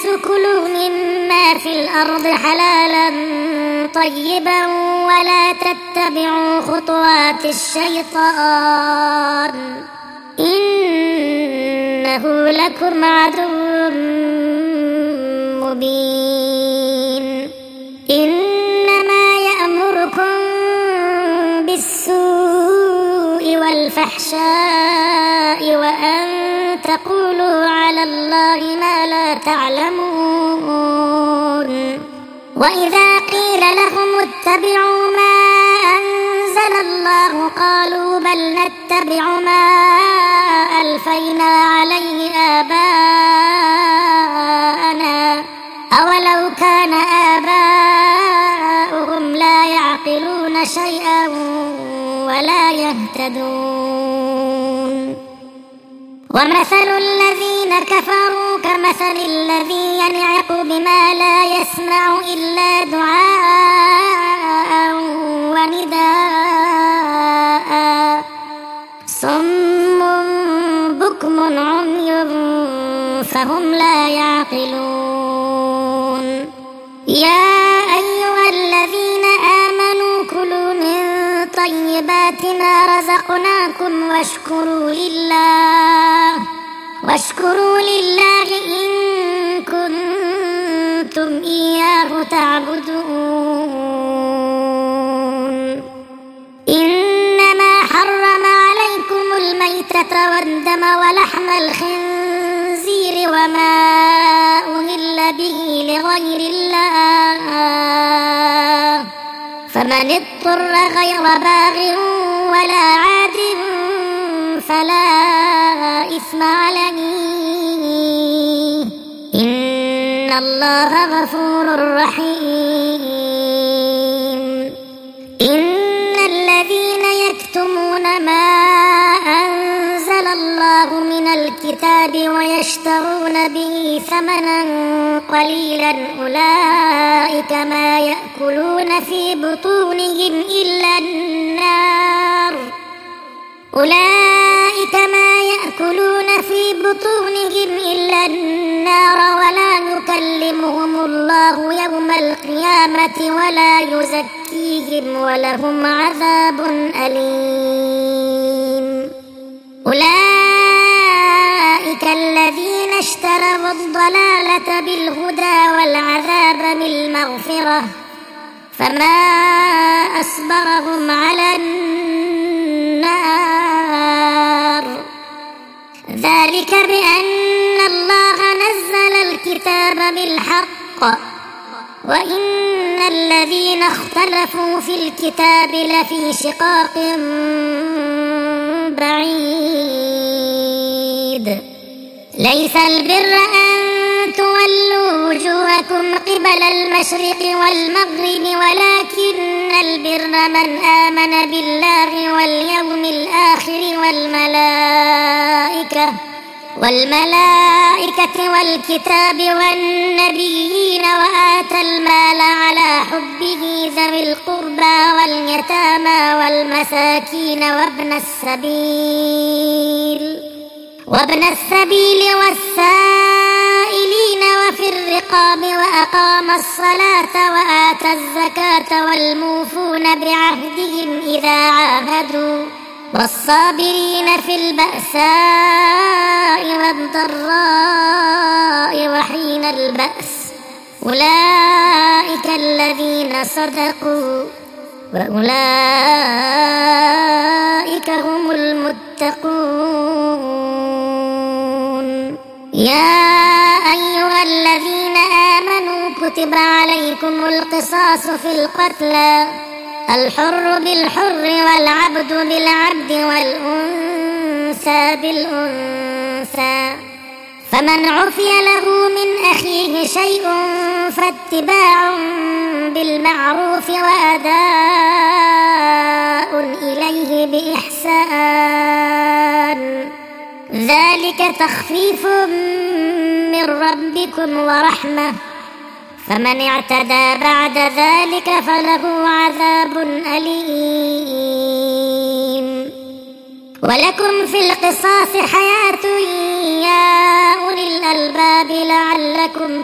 B: كلوا مما في الأرض حلالا طيبا ولا تتبعوا خطوات الشيطان إنه لكم عدو مبين إنما يأمركم بالسوء والفحشاء وأن تقولوا على الله ما لا تعلمون وإذا قيل لهم اتبعوا ما أنزل الله قالوا بل نتبع ما ألفينا عليه آباءنا أولو كان آباؤهم لا يعقلون شيئا ولا يهتدون ومثل الذين كفروا كمثل الذي ينعق بما لا يسمع إلا دعاء ونداء صم بكم عمي فهم لا يعقلون يا أيها الذين آمنوا كلوا من طيبات ما رزقناكم واشكروا لله واشكروا لله إن كنتم إياه تعبدون إنما حرم عليكم الميتة والدم ولحم الخنزير وما أهل به لغير الله فمن اضطر غير باغ ولا عاد فلا إثم عليه إن الله غفور رحيم إن الذين يكتمون ما أنزل الله من الكتاب ويشترون به ثمنا قليلا أولئك ما يأكلون في بطونهم إلا النار أولئك ما يأكلون في بطونهم إلا النار ولا يكلمهم الله يوم القيامة ولا يزكيهم ولهم عذاب أليم أولئك الذين اشتروا الضلالة بالهدى والعذاب بالمغفرة فما أصبرهم على النار ذلك بأن الله نزل الكتاب بالحق وإن الذين اختلفوا في الكتاب لفي شقاق بعيد ليس البر أن تولوا وجوهكم قبل المشرق والمغرب ولكن البر من آمن بالله واليوم الآخر والملائكة والملائكة والكتاب والنبيين وآتى المال على حبه ذوي القربى واليتامى والمساكين وابن السبيل وابن السبيل والسائلين وفي الرقاب وأقام الصلاة وآتى الزكاة والموفون بعهدهم إذا عاهدوا والصابرين في البأساء والضراء وحين البأس أولئك الذين صدقوا وأولئك هم المتقون يا أيها الذين آمنوا كتب عليكم القصاص في القتلى الحر بالحر والعبد بالعبد والأنثى بالأنثى فمن عفي له من أخيه شيء فاتباع بالمعروف وأداء إليه بإحسان ذلك تخفيف من ربكم ورحمة فمن اعتدى بعد ذلك فله عذاب أليم ولكم في القصاص حياة يا أولي الألباب لعلكم لعلكم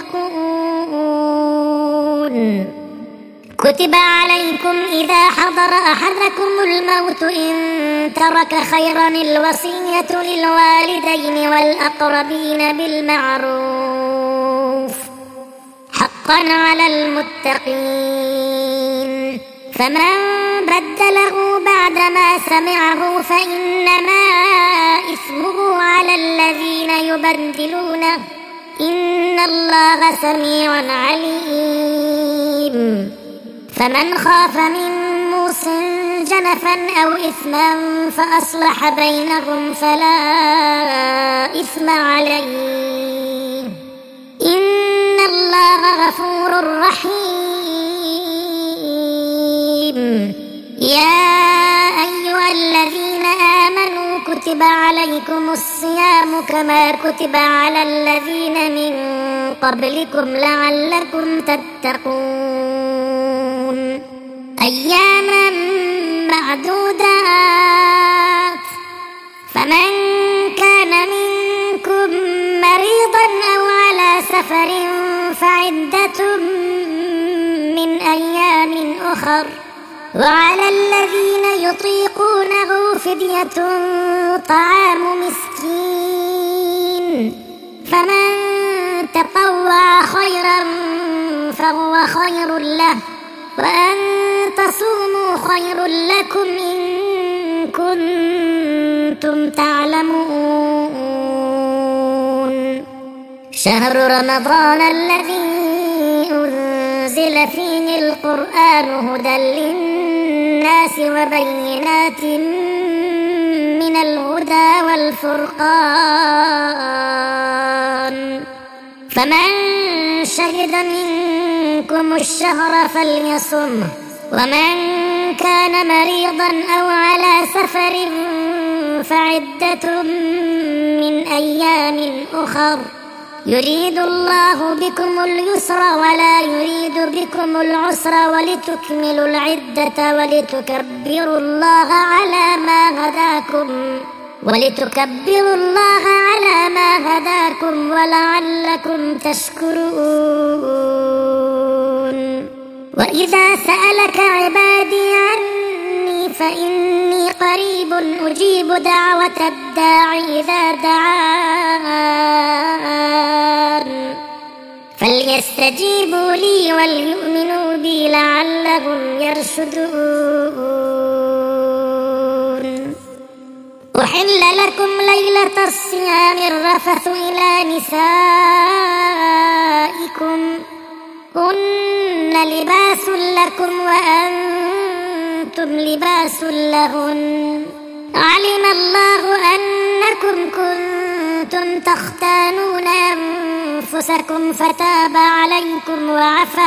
B: تتقون. كتب عليكم إذا حضر أحدكم الموت إن ترك خيرا الوصية للوالدين والأقربين بالمعروف حقا على المتقين. فمن بدله بعدما سمعه فإنما إثمه على الذين يبدلونه إن الله سميع عليم. فمن خاف من موص جنفا أو إثما فأصلح بينهم فلا إثم عليه إن الله غفور رحيم. يا أيها الذين آمنوا كتب عليكم الصيام كما كتب على الذين من قبلكم لعلكم تتقون. أياما معدودات. فمن كان منكم مريضا أو على سفر فعدة من أيام أخر وعلى الذين يطيقونه فدية طعام مسكين فمن تطوع خيرا فهو خير له وأن تصوموا خير لكم إن كنتم تعلمون. شهر رمضان الذي أنزل فيه القرآن هدى للناس وبينات من الهدى والفرقان فمن شهد منكم الشهر فليصمه ومن كان مريضا أو على سفر فعدة من أيام أخر يريد الله بكم اليسر ولا يريد بكم العسر ولتكملوا العدة ولتكبروا الله على ما هداكم ولتكبروا الله على ما هداكم ولعلكم تشكرون. وإذا سألك عبادي عني فإني قريب أجيب دعوة الداع إذا دعان فليستجيبوا لي وليؤمنوا بي لعلهم يرشدون. أحل لكم ليلة الصيام الرفث إلى نسائكم هن لباس لكم وأنتم لباس لهن علم الله أنكم كنتم تختانون أنفسكم فتاب عليكم وعفى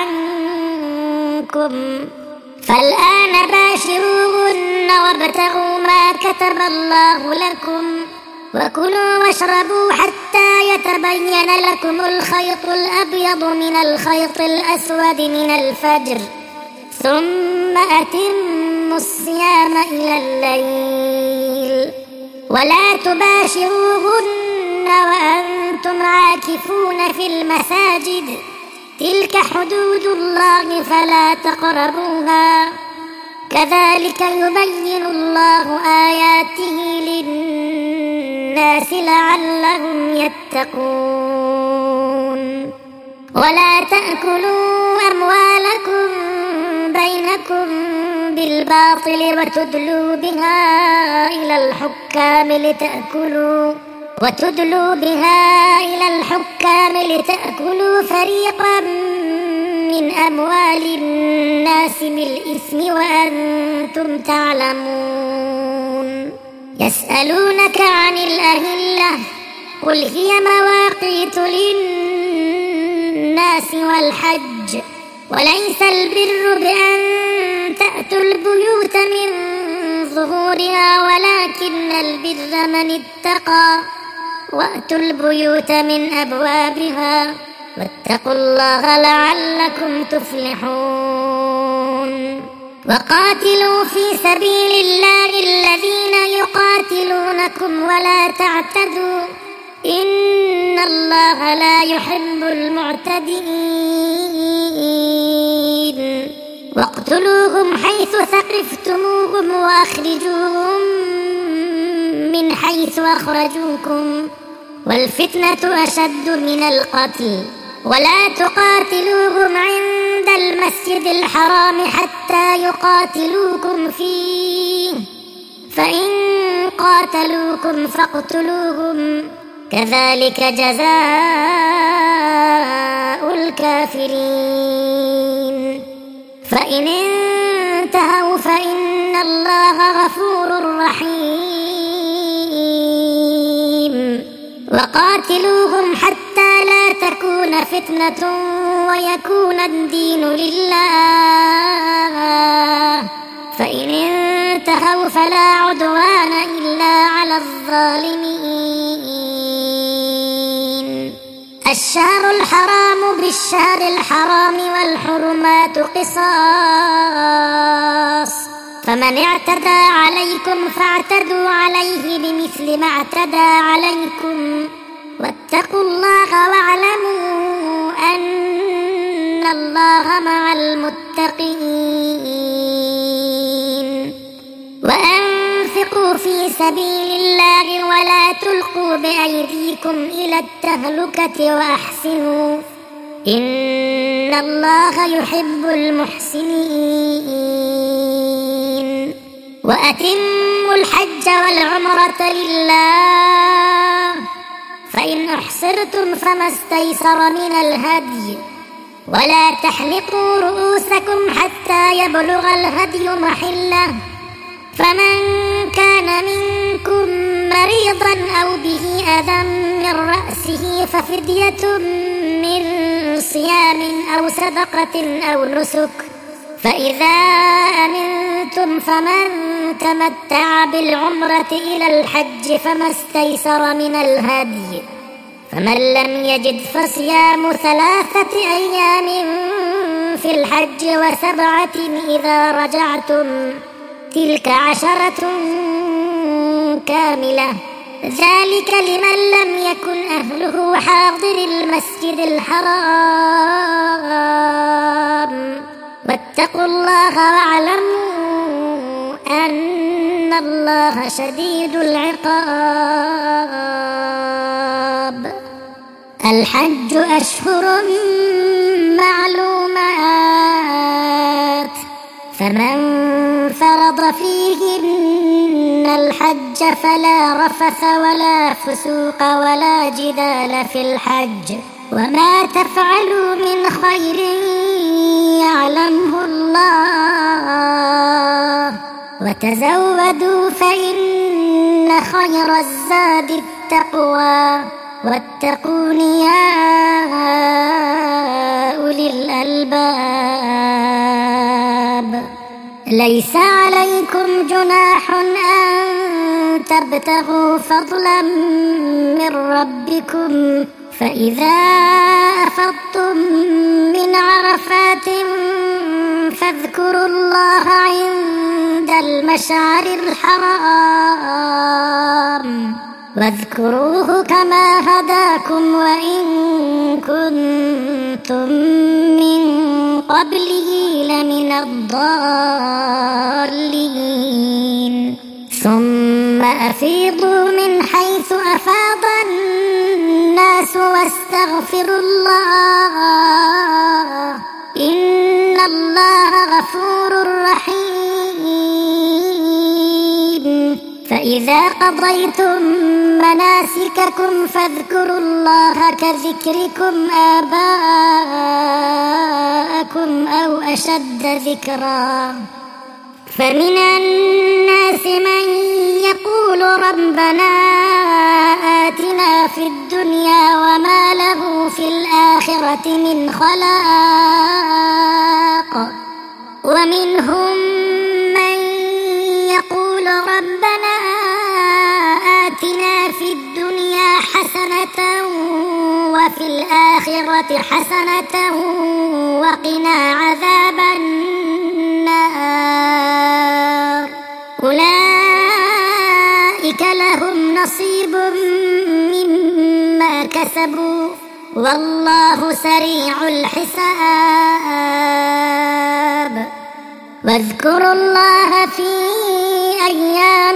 B: عنكم فالآن باشروهن وابتغوا ما كتب الله لكم وكلوا واشربوا حتى يتبين لكم الخيط الأبيض من الخيط الأسود من الفجر ثم أتموا الصيام إلى الليل ولا تباشروهن وأنتم عاكفون في المساجد تلك حدود الله فلا تقربوها كذلك يبين الله آياته للناس لعلهم يتقون. ولا تأكلوا أموالكم بينكم بالباطل وتدلوا بها إلى الحكام لتأكلوا وتدلوا بها إلى الحكام لتأكلوا فريقا من أموال الناس بالإثم وأنتم تعلمون. يسألونك عن الأهلة قل هي مواقيت للناس والحج وليس البر بأن تأتوا البيوت من ظهورها ولكن البر من اتقى وأتوا البيوت من أبوابها واتقوا الله لعلكم تفلحون. وقاتلوا في سبيل الله الذين يقاتلونكم ولا تعتدوا إن الله لا يحب المعتدين واقتلوهم حيث ثقفتموهم وأخرجوهم من حيث أخرجوكم والفتنة أشد من القتل ولا تقاتلوهم عند المسجد الحرام حتى يقاتلوكم فيه فإن قاتلوكم فاقتلوهم كذلك جزاء الكافرين فإن انتهوا فإن الله غفور رحيم وقاتلوهم حتى لا تكون فتنة ويكون الدين لله فإن انتهوا فلا عدوان إلا على الظالمين الشهر الحرام بالشهر الحرام والحرمات قصاص فمن اعتدى عليكم فاعتدوا عليه بمثل ما اعتدى عليكم واتقوا الله واعلموا أن الله مع المتقين وأنفقوا في سبيل الله ولا تلقوا بأيديكم إلى التهلكة وأحسنوا إن الله يحب المحسنين وأتموا الحج والعمرة لله فإن أحصرتم فما استيسر من الهدي ولا تحلقوا رؤوسكم حتى يبلغ الهدي محله فمن كان منكم مريضا أو به أذى من رأسه ففدية من صيام أو صدقة أو نسك فإذا أمنتم فمن تمتع بالعمرة إلى الحج فما استيسر من الهدي فمن لم يجد فصيام ثلاثة أيام في الحج وسبعة إذا رجعتم تلك عشرة كاملة ذلك لمن لم يكن أهله حاضر المسجد الحرام واتقوا الله واعلموا أن الله شديد العقاب الحج أشهر معلومات فمن فرض فيهن الحج فلا رفث ولا فسوق ولا جدال في الحج وما تفعلوا من خير يعلمه الله وتزودوا فإن خير الزاد التقوى واتقون يا أولي الألباب ليس عليكم جناح أن تبتغوا فضلا من ربكم فإذا أفضتم من عرفات فاذكروا الله عند المشعر الحرام واذكروه كما هداكم وإن كنتم من قبله لمن الضالين ثم أفيضوا من حيث أفاض الناس واستغفروا الله إن الله غفور رحيم فإذا قضيتم مناسككم فاذكروا الله كذكركم آباءكم أو أشد ذكرا فمن الناس من يقول ربنا آتنا في الدنيا وما له في الآخرة من خلاق ومنهم من يقول ربنا آتنا في الدنيا حسنة وفي الآخرة حسنة وقنا عذاب النار أولئك لهم نصيب مما كسبوا اكتسبوا والله سريع الحساب. واذكروا الله في أيام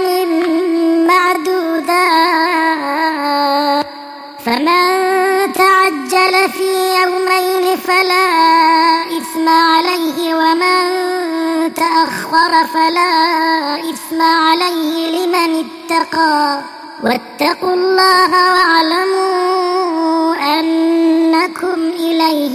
B: معدودات فمن تعجل في يومين فلا إثم عليه ومن تأخر فلا إثم عليه لمن اتقى واتقوا الله واعلموا أنكم إليه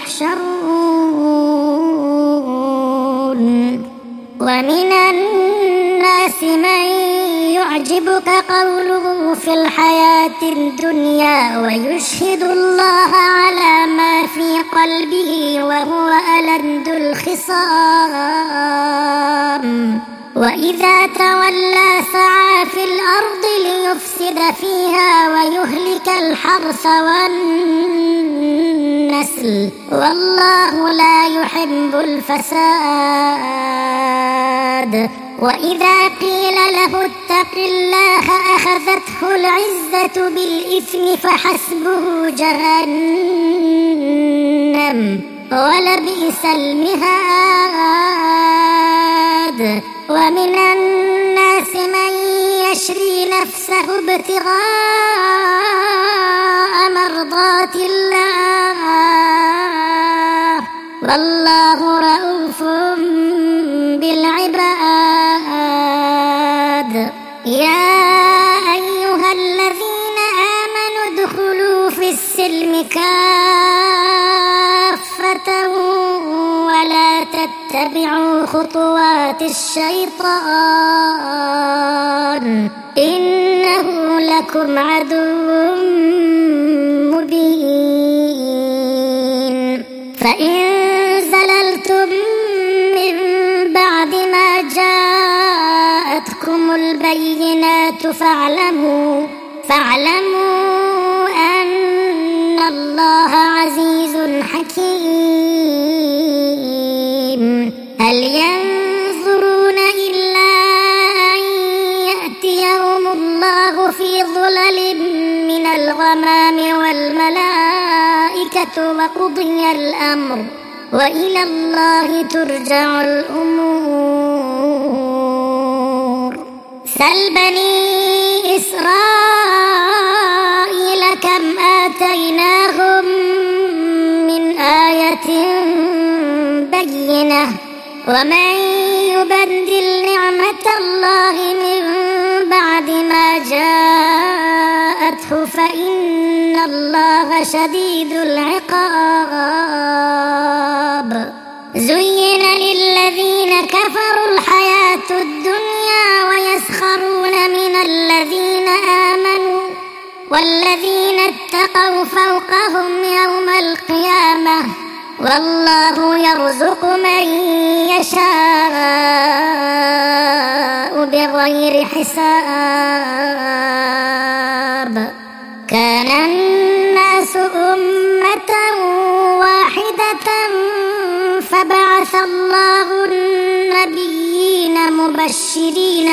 B: تحشرون. ومن الناس من يعجبك قوله في الحياة الدنيا ويشهد الله على ما في قلبه وهو ألد الخصام وإذا تولى سعى في الأرض ليفسد فيها ويهلك الحرث والنسل والله لا يحب الفساد. وإذا قيل له اتق الله أخذته العزة بالإثم فحسبه جهنم ولبئس المهاد. ومن الناس من يشري نفسه ابتغاء مرضات الله والله رؤوف بالعباد. يا أيها الذين آمنوا ادخلوا في السلم كافة ولا تتبعوا خطوات الشيطان إنه لكم عدو مبين. فإن زللتم من بعد ما جاءتكم البينات فاعلموا فاعلموا أن الله عزيز حكيم. هل ينظرون إلا أن يأتيهم الله في ظلل من الغمام والملائكة وقضي الأمر وإلى الله ترجع الأمور. سل بني إسرائيل كم آتيناهم من آية بينة ومن يبدل نعمة الله من بعد ما جاءته فإن الله شديد العقاب. زين للذين كفروا الحياة الدنيا ويسخرون من الذين آمنوا والذين اتقوا فوقهم يوم القيامة والله يرزق من يشاء بغير حساب. كان الناس أمة واحدة فبعث الله النبيين مبشرين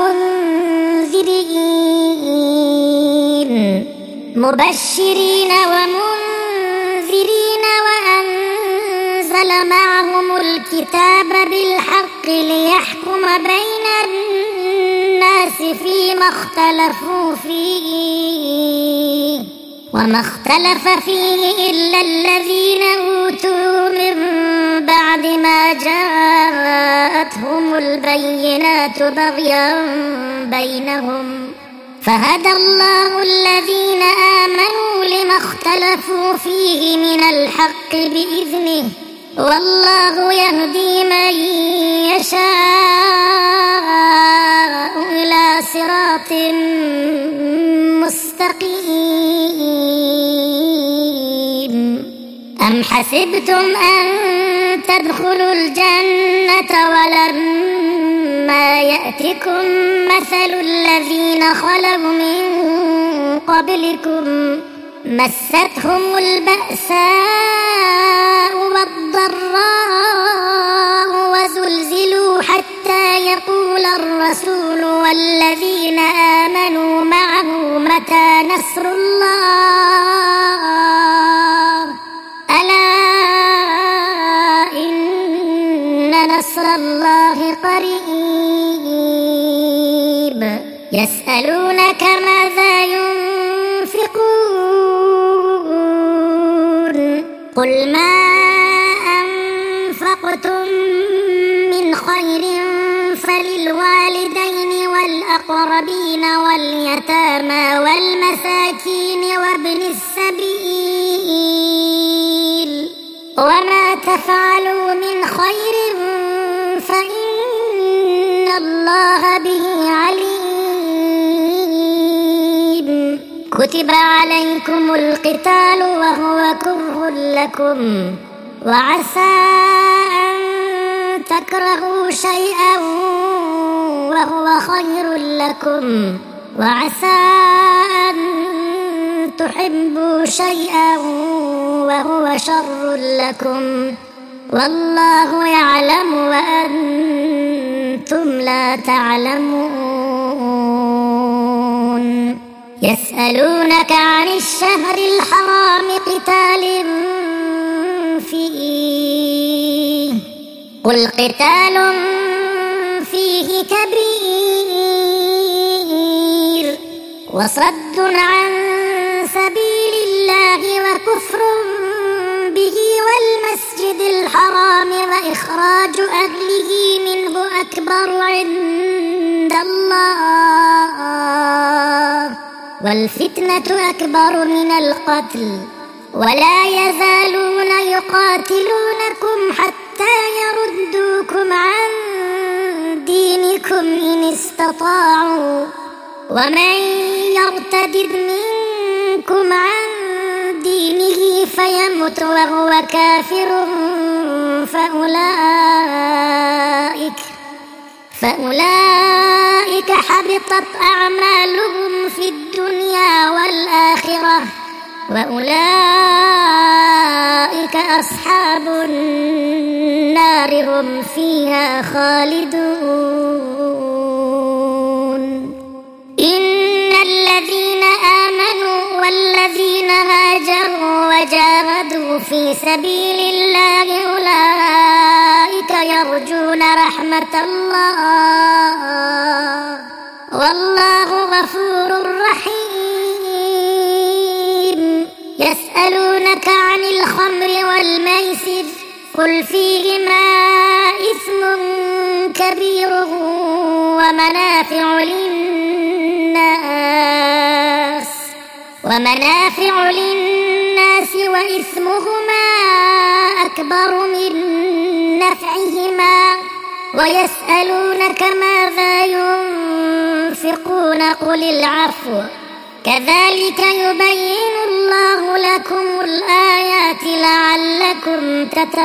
B: ومنذرين مبشرين ومنذرين وأنزل معهم الكتاب بالحق ليحكم بين الناس فيما اختلفوا فيه وما اختلف فيه إلا الذين أوتوا من بعد ما جاءتهم البينات بغيا بينهم فهدى الله الذين آمنوا لما اختلفوا فيه من الحق بإذنه والله يهدي من يشاء إلى صراط مستقيم. أم حسبتم أن تدخلوا الجنة ولما يأتكم مثل الذين خلوا من قبلكم مستهم البأساء والضراء وزلزلوا حتى يقول الرسول والذين آمنوا معه متى نصر الله ألا إن نصر الله قريب يسألونك ماذا ينفقون قل ما أنفقتم من خير فللوالدين والأقربين واليتامى والمساكين وابن السبيل وما تفعلوا من خير فإن الله به عليم كتب عليكم القتال وهو كره لكم وعسى أن تكرهوا شيئا وهو خير لكم وعسى أن تحبوا شيئا وهو شر لكم والله يعلم وأنتم لا تعلمون يسألونك عن الشهر الحرام قتال فيه قل قتال فيه كبير وصد عن سبيل الله وكفر به والمسجد الحرام وإخراج أهله منه أكبر عند الله والفتنة أكبر من القتل ولا يزالون يقاتلونكم حتى يردوكم عن دينكم إن استطاعوا ومن يرتد منكم عن دينه فيمت وهو كافر فأولئك فأولئك حبطت أعمالهم في الدنيا والآخرة وأولئك أصحاب النار هم فيها خالدون إن الذين آمنوا والذين هاجروا وجاهدوا في سبيل الله أولئك يرجون رحمة الله والله غفور رحيم يسألونك عن الخمر والميسر قل فيهما إثم كبير ومنافع للناس ومنافع للناس وإثمهما أكبر من نفعهما ويسألونك ماذا ينفقون قل العفو كذلك يبين الله لكم الآيات لعلكم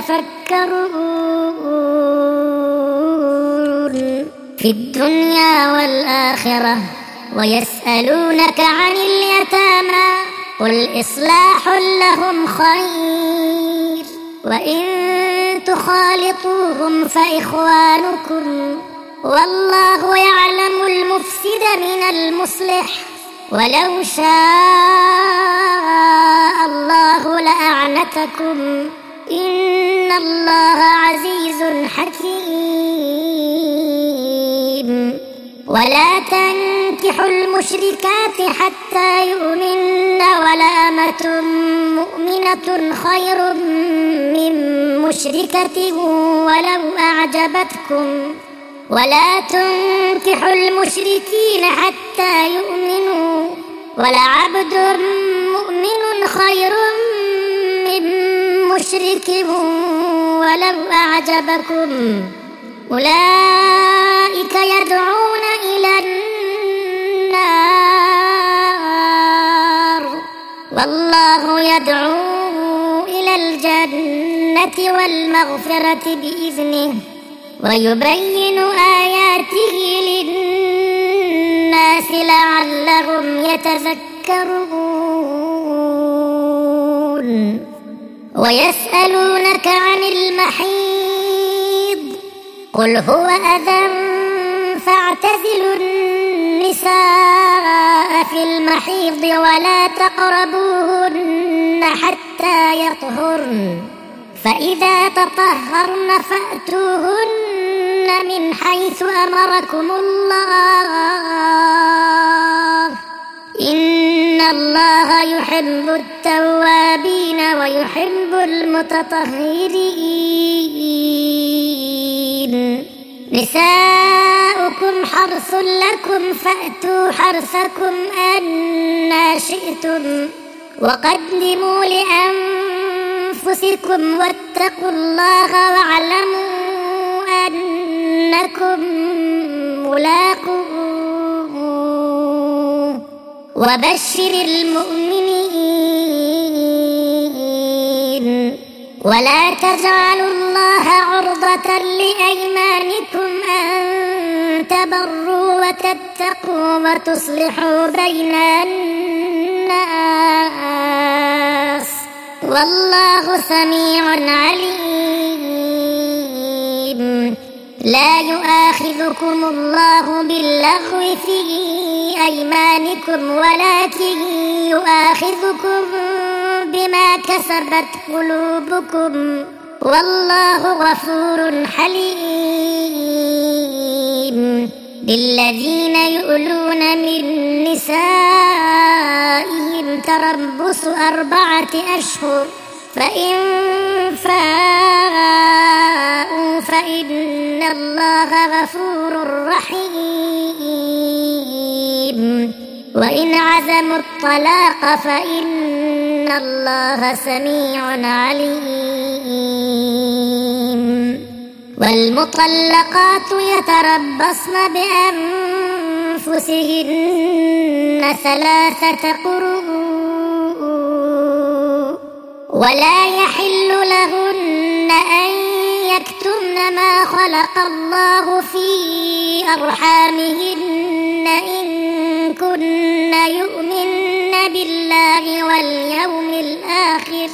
B: تتفكرون في الدنيا والآخرة ويسألونك عن اليتامى قل إصلاح لهم خير وإن تخالطوهم فإخوانكم والله يعلم المفسد من المصلح ولو شاء الله لأعنتكم إن الله عزيز حكيم ولا تنكحوا المشركات حتى يؤمن ولأمة مؤمنة خير من مشركة ولو أعجبتكم ولا تنكحوا المشركين حتى يؤمنوا ولعبد مؤمن خير من مشرك ولو أعجبكم أولئك يدعون إلى النار والله يدعو إلى الجنة والمغفرة بإذنه ويبين آياته للناس لعلهم يتذكرون ويسألونك عن المحيض قل هو أذى فاعتزلوا النساء في المحيض ولا تقربوهن حتى يطهرن فإذا تطهرن فأتوهن من حيث أمركم الله إن الله يحب التوابين ويحب المتطهرين. نساؤكم حرث لكم فأتوا حرثكم أنى شئتم وقدموا لأنفسكم واتقوا الله واعلموا أنكم ملاقوه وبشر المؤمنين. ولا تجعلوا الله عرضة لأيمانكم أن تبروا وتتقوا وتصلحوا بين الناس والله سميع عليم. لا يؤاخذكم الله باللغو في أيمانكم ولكن يؤاخذكم بما كسبت قلوبكم والله غفور حليم. للذين يؤلون من نسائهم تربص أربعة أشهر فإن فاءوا فإن الله غفور رحيم. وإن عزموا الطلاق فإن الله سميع عليم. والمطلقات يتربصن بأنفسهن ثلاثة قروء ولا يحل لهن أن يكتمن ما خلق الله في أرحامهن إن كن يؤمن بالله واليوم الآخر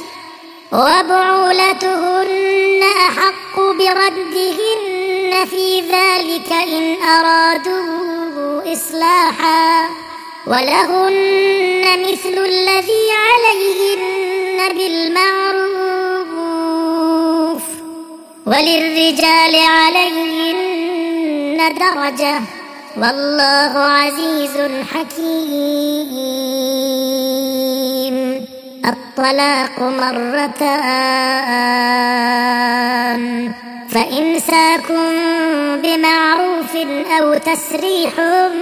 B: وبعولتهن أحق بردهن في ذلك إن أرادوا إصلاحا ولهن مثل الذي عليهن بالمعروف وللرجال عليهن درجة والله عزيز حكيم. الطلاق مرتان فإمساك بمعروف أو تسريح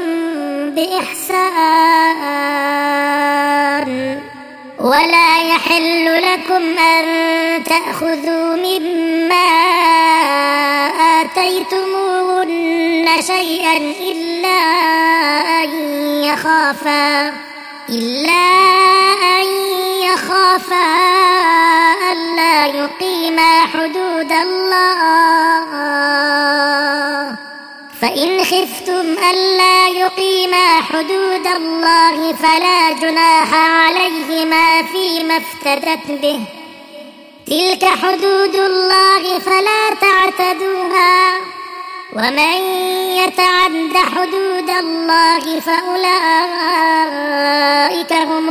B: بإحسان. ولا يحل لكم أن تأخذوا مما آتيتموهن شيئا إلا أن يخافا إلا أن يخافا ألا يقيما حدود الله فإن خفتم ألا يقيما حدود الله فلا جناح عليهما فيما افتدت به تلك حدود الله فلا تعتدوها ومن يتعد حدود الله فأولئك هم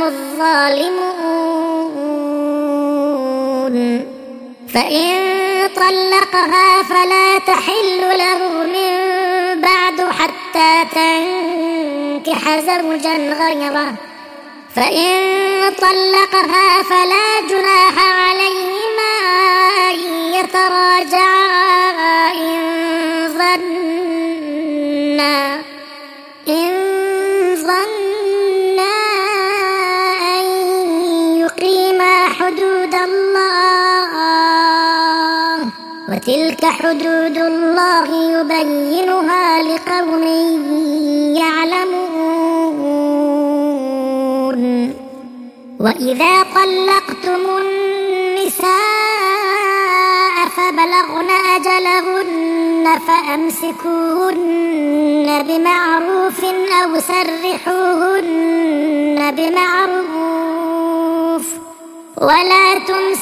B: الظالمون. فإن طلقها فلا تحل له من بعد حتى تنكح زوجا غيره فإن طلقها فلا جناح عليهما أن يتراجعا إن ظنا إن ظنا أن يقيما حدود الله وتلك حدود الله يبينها لقوم يعلمون. وإذا طلقتم النساء فبلغن أجلهن فأمسكوهن بمعروف أو سرحوهن بمعروف ولا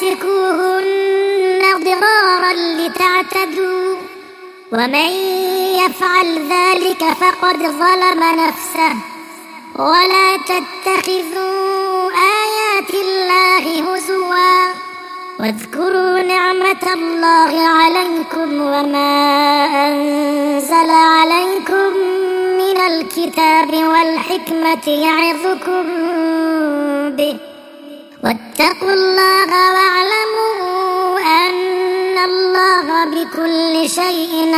B: تمسكوهن ضرارا لتعتدوا ومن يفعل ذلك فقد ظلم نفسه. ولا تتخذوا آيات الله هزوا واذكروا نعمة الله عليكم وما أنزل عليكم من الكتاب والحكمة يعظكم به واتقوا الله واعلموا أن الله بكل شيء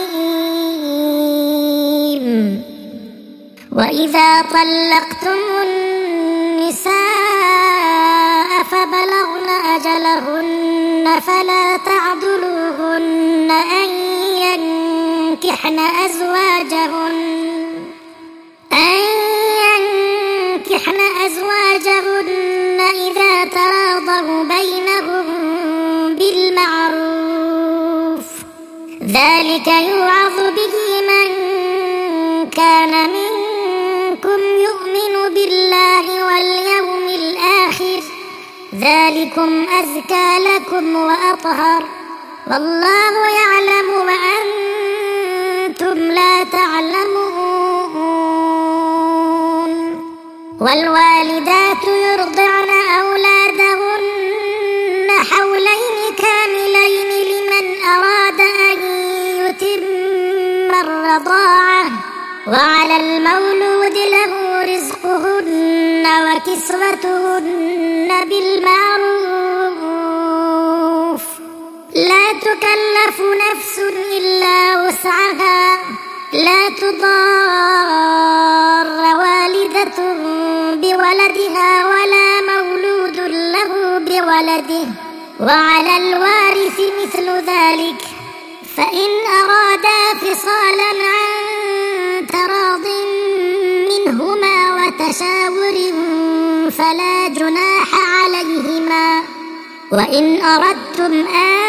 B: عليم. وإذا طلقتم النساء فبلغن أجلهن فلا تعضلوهن أن ينكحن أزواجهن أن ينكحن أزواجهن إذا تراضوا بينهم بالمعروف ذلك يوعظ به من كان منكم يؤمن بالله واليوم الآخر ذلكم أزكى لكم وأطهر والله يعلم وأنتم لا تعلمون. والوالدات يرضعن أولادهن حولين كاملين لمن أراد أن يتم الرضاعة وعلى المولود له رزقهن وكسوتهن بالمعروف لا تكلف نفس إلا وسعها لا تضار والدة بولدها ولا مولود له بولده وعلى الوارث مثل ذلك فإن أرادا فصالا عن تراض منهما وتشاور فلا جناح عليهما. وإن أردتم أن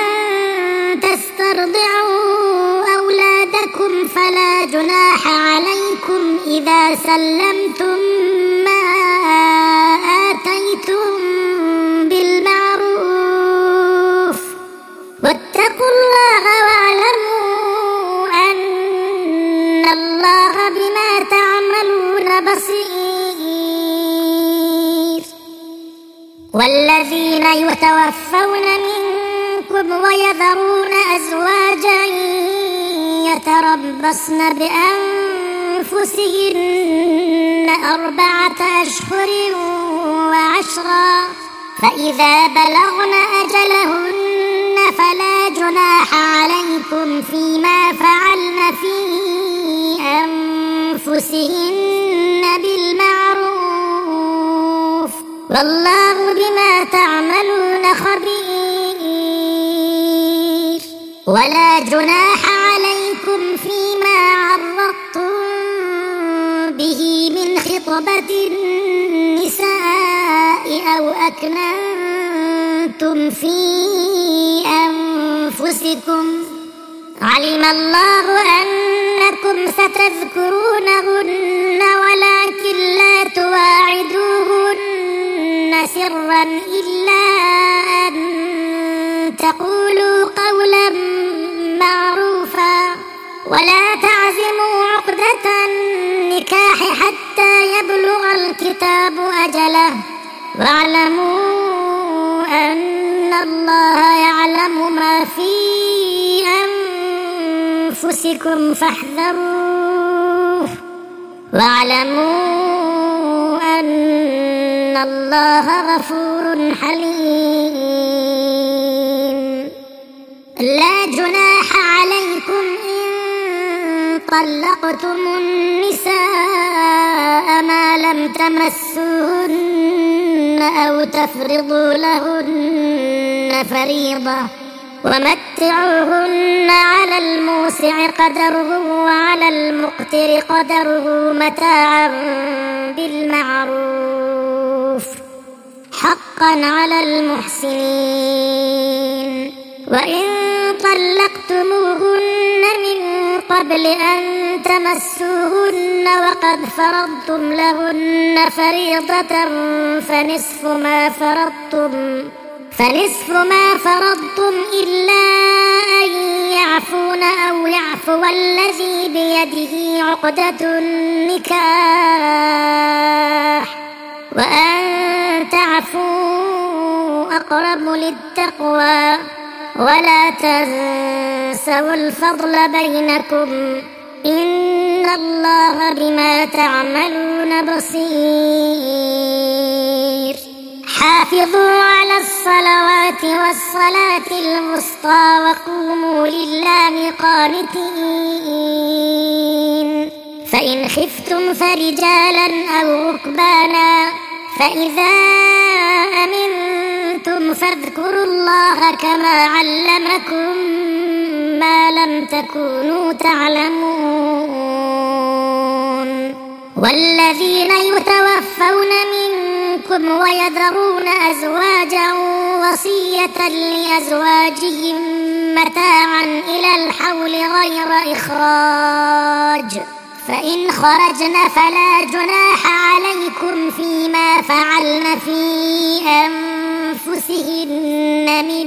B: تسترضعوا أولادكم فلا جناح عليكم إذا سلمتم ما آتيتم بالمعروف واتقوا الله واعلموا أن الله بما تعملون بصير. والذين يتوفون منكم ويذرون أزواجا يتربصن بأنفسهن أربعة أشهر وعشرا فإذا بلغن أجلهن فلا جناح عليكم فيما فعلن في أنفسهن بالمعروف والله بما تعملون خبير. ولا جناح عليكم فيما عرضتم به من خطبة النساء أو أكننتم في أنفسكم علم الله أنكم ستذكرونهن ولكن لا تواعدوهن سرا إلا أن تقولوا قولا معروفا ولا تعزموا عقدة النكاح حتى يبلغ الكتاب أجله واعلموا أن الله يعلم ما في أنفسكم فاحذروه واعلموا أن الله غفور حليم. لا جناح عليكم إن طلقتم النساء ما لم تمسوهن أو تفرضوا لهن فريضة ومتعوهن على الموسع قدره وعلى المقتر قدره متاعا بالمعروف حقا على المحسنين. وإن طلقتموهن من قبل أن تمسوهن وقد فرضتم لهن فريضة فنصف ما فرضتم فنصف ما فرضتم إلا أن يعفون أو يعفو الذي بيده عقدة النكاح وأن تعفوا أقرب للتقوى ولا تنسوا الفضل بينكم إن الله بما تعملون بصير. حافظوا على الصلوات والصلاة الوسطى وقوموا لله قانتين. فإن خفتم فرجالا أو ركبانا فإذا أمنتم فاذكروا الله كما علمكم ما لم تكونوا تعلمون. والذين يتوفون منكم ويذرون أزواجا وصية لأزواجهم متاعا إلى الحول غير إخراج فإن خرجن فلا جناح عليكم فيما فعلن في أنفسهن من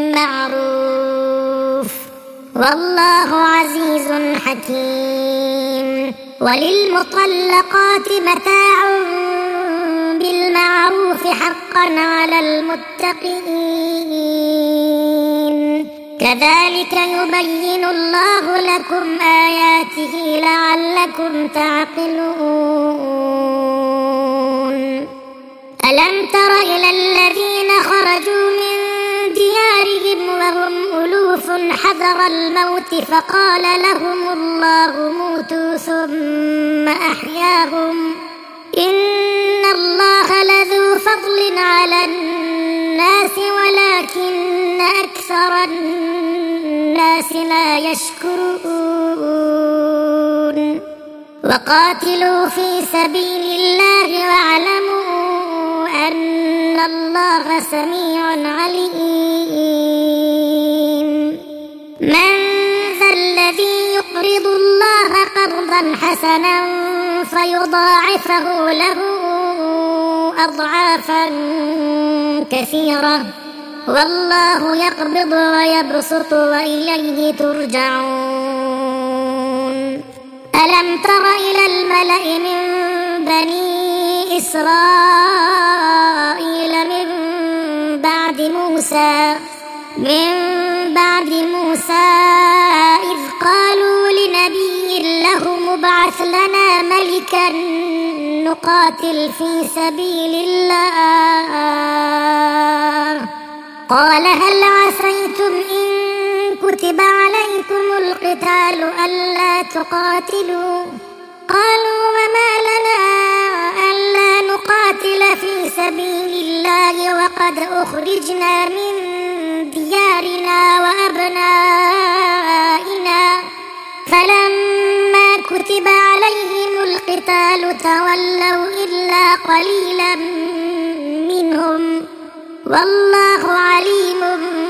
B: معروف والله عزيز حكيم. وللمطلقات متاع بالمعروف حقا على المتقين كذلك يبين الله لكم آياته لعلكم تعقلون. ألم تر إلى الذين خرجوا من ديارهم وهم ألوف حذر الموت فقال لهم الله موتوا ثم أحياهم إن الله لذو فضل على الناس ولكن أكثر الناس لا يشكرون. وقاتلوا في سبيل الله واعلموا أن الله سميع عليم. من ذا الذي يقرض الله قرضا حسنا فيضاعفه له أضعافا كثيرة والله يقبض ويبسط وإليه ترجعون. ألم تر إلى الملأ من بني إسرائيل من بعد موسى من بعد موسى إذ قالوا لنبي له مبعث لنا ملكا نقاتل في سبيل الله قال هل عسيتم إن كتب عليكم القتال ألا تقاتلوا قالوا وما لنا ألا نقاتل في سبيل الله وقد أخرجنا من ديارنا وأبنائنا فلما كتب عليهم القتال تولوا إلا قليلا منهم والله عليم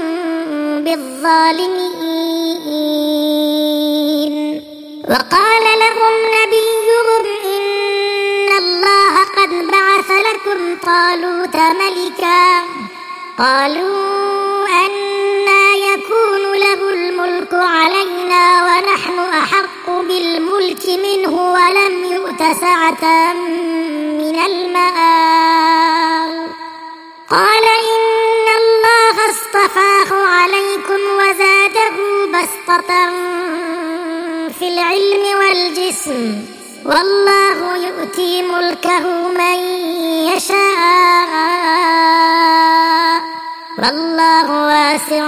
B: بالظالمين. وقال لهم نبيهم إن الله قد بعث لكم طالوت ملكا قالوا أنى يكون له الملك علينا ونحن أحق بالملك منه ولم يؤت سعة من المال قال إن الله اصطفاه عليكم وزاده بسطة في العلم والجسم والله يؤتي ملكه من يشاء والله واسع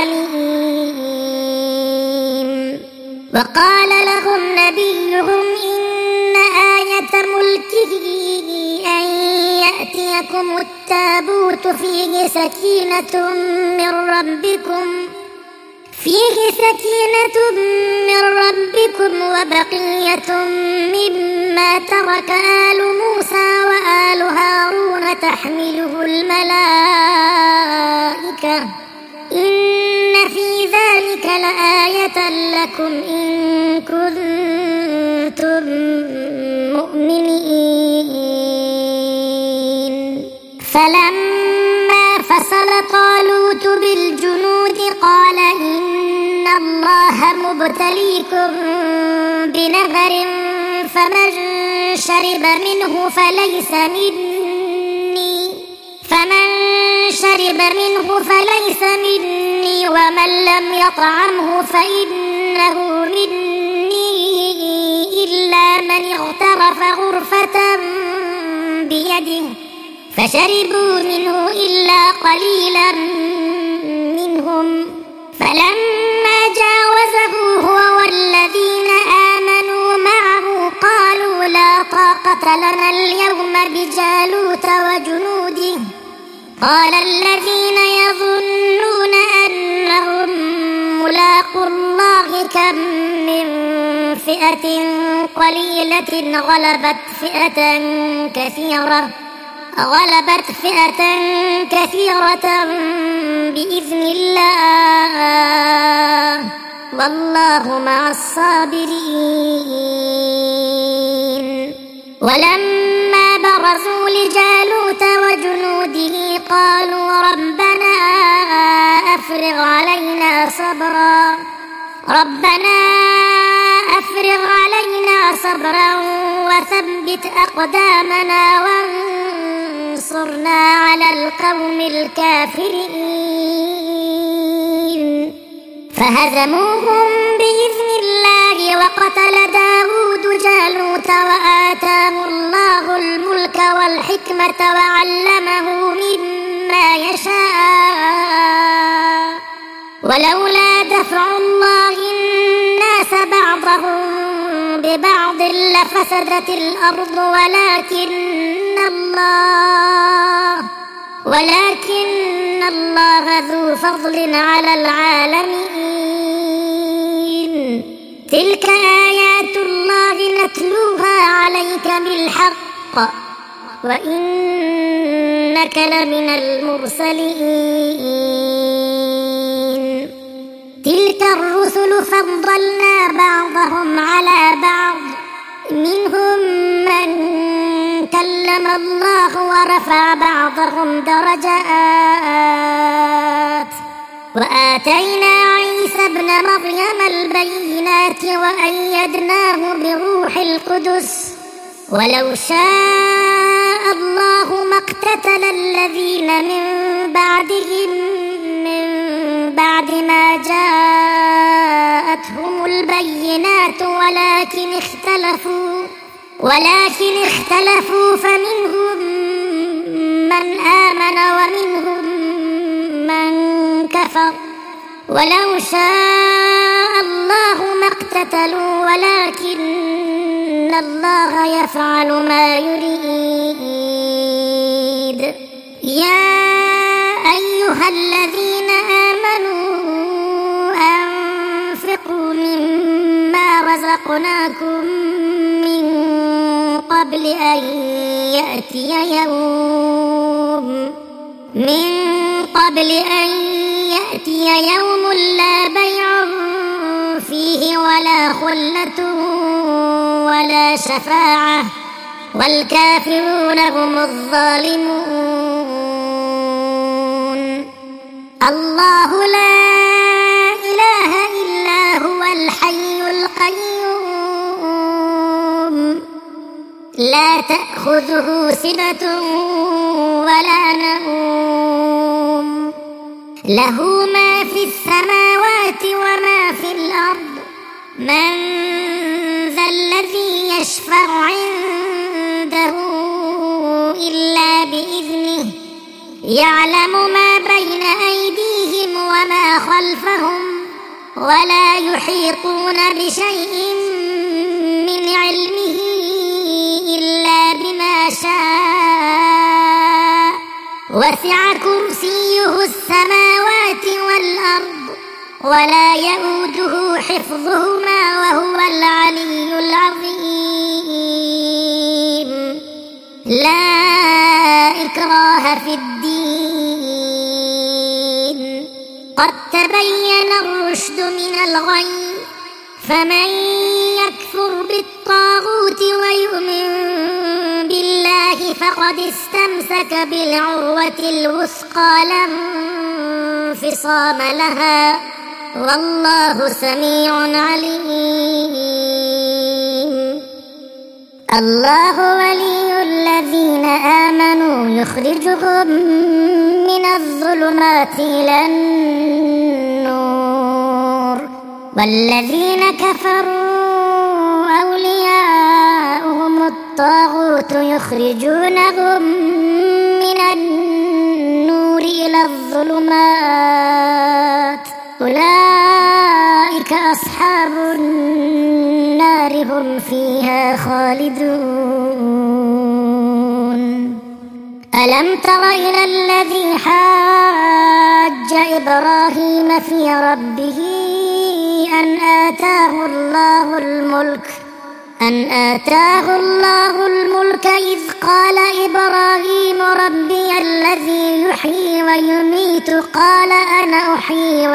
B: عليم. وقال لهم نبيهم إن آية ملكه أن يأتيكم التابوت فيه سكينة من ربكم فيه سكينة من ربكم وبقية مما ترك آل موسى وآل هارون تحمله الملائكة إن في ذلك لآية لكم إن كنتم مؤمنين. فلما فصل طالوت مبتليكم بنهر فمن شرب منه فليس مني فمن شرب منه فليس مني ومن لم يطعمه فإنه مني إلا من اغترف غرفة بيده فشربوا منه إلا قليلا منهم فلما جاوزه هو والذين آمنوا معه قالوا لا طاقة لنا اليوم بجالوت وجنوده قال الذين يظنون أنهم ملاقو الله كم من فئة قليلة غلبت فئة كثيرة غلبت فئة كثيرة بإذن الله والله مع الصابرين ولما برزوا لجالوت وجنوده قالوا ربنا أفرغ علينا صبرا ربنا أفرغ علينا صبرا وثبت أقدامنا وانصرنا على القوم الكافرين فهزموهم بإذن الله وقتل داود جالوت وآتاه الله الملك والحكمة وعلمه مما يشاء ولولا دفع الله الناس بعضهم ببعض لفسدت الأرض ولكن الله ولكن الله ذو فضل على العالمين تلك آيات الله نتلوها عليك بالحق وإنك لمن المرسلين تلك الرسل فضلنا بعضهم على بعض منهم من كلم الله ورفع بعضهم درجات وآتينا عيسى ابن مريم البينات وأيدناه بروح القدس ولو شاء الله ما اقتتل الذين من بعدهم من بعد ما جاءتهم البينات ولكن اختلفوا ولكن اختلفوا فمنهم من آمن ومنهم من كفر ولو شاء الله ما اقتتلوا ولكن الله يفعل ما يريد يا أيها الذين آمنوا أنفقوا مما رزقناكم من قبل أن يأتي يوم من قبل أن يأتي يوم لا بيع فيه ولا خلة ولا شفاعة والكافرون هم الظالمون الله لا إله إلا هو الحي القيوم لا تأخذه سنة ولا نوم له ما في السماوات وما في الأرض من ذا الذي يشفع عنده إلا بإذنه يعلم ما بين أيديهم وما خلفهم ولا يحيطون بشيء من علمه إلا بما شاء وسع كرسيه السماوات والأرض ولا يؤوده حفظهما وهو العلي العظيم لا إكراه في الدين قد تبين الرشد من الغي فمن يكفر بالطاغوت ويؤمن بالله فقد استمسك بالعروة الوثقى لا انفصام لها والله سميع عليم. الله ولي الذين آمنوا يخرجهم من الظلمات إلى النور، والذين كفروا أولياؤهم الطاغوت يخرجونهم من النور إلى الظلمات، أولئك أصحاب النار هم فيها خالدون. ألم تر إلى الذي حاج إبراهيم في ربه أن آتاه الله الملك أن آتاه الله الملك إذ قال إبراهيم ربي الذي يحيي ويميت قال أنا أحيي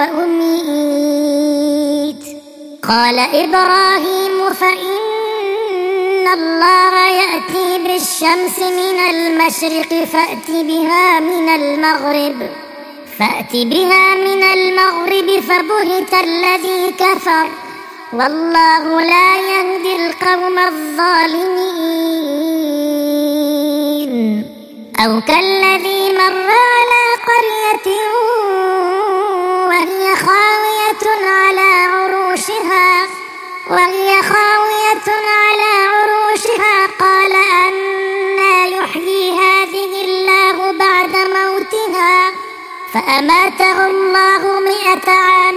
B: وأميت قال إبراهيم فإن الله يأتي بالشمس من المشرق فأت بها من المغرب فأت بها من المغرب فبهت الذي كفر والله لا يهدي القوم الظالمين. أو كالذي مر على قرية وهي خاوية على عروشها وهي خاوية على عروشها قال أنى يحيي هذه الله بعد موتها فأماته الله مئة عام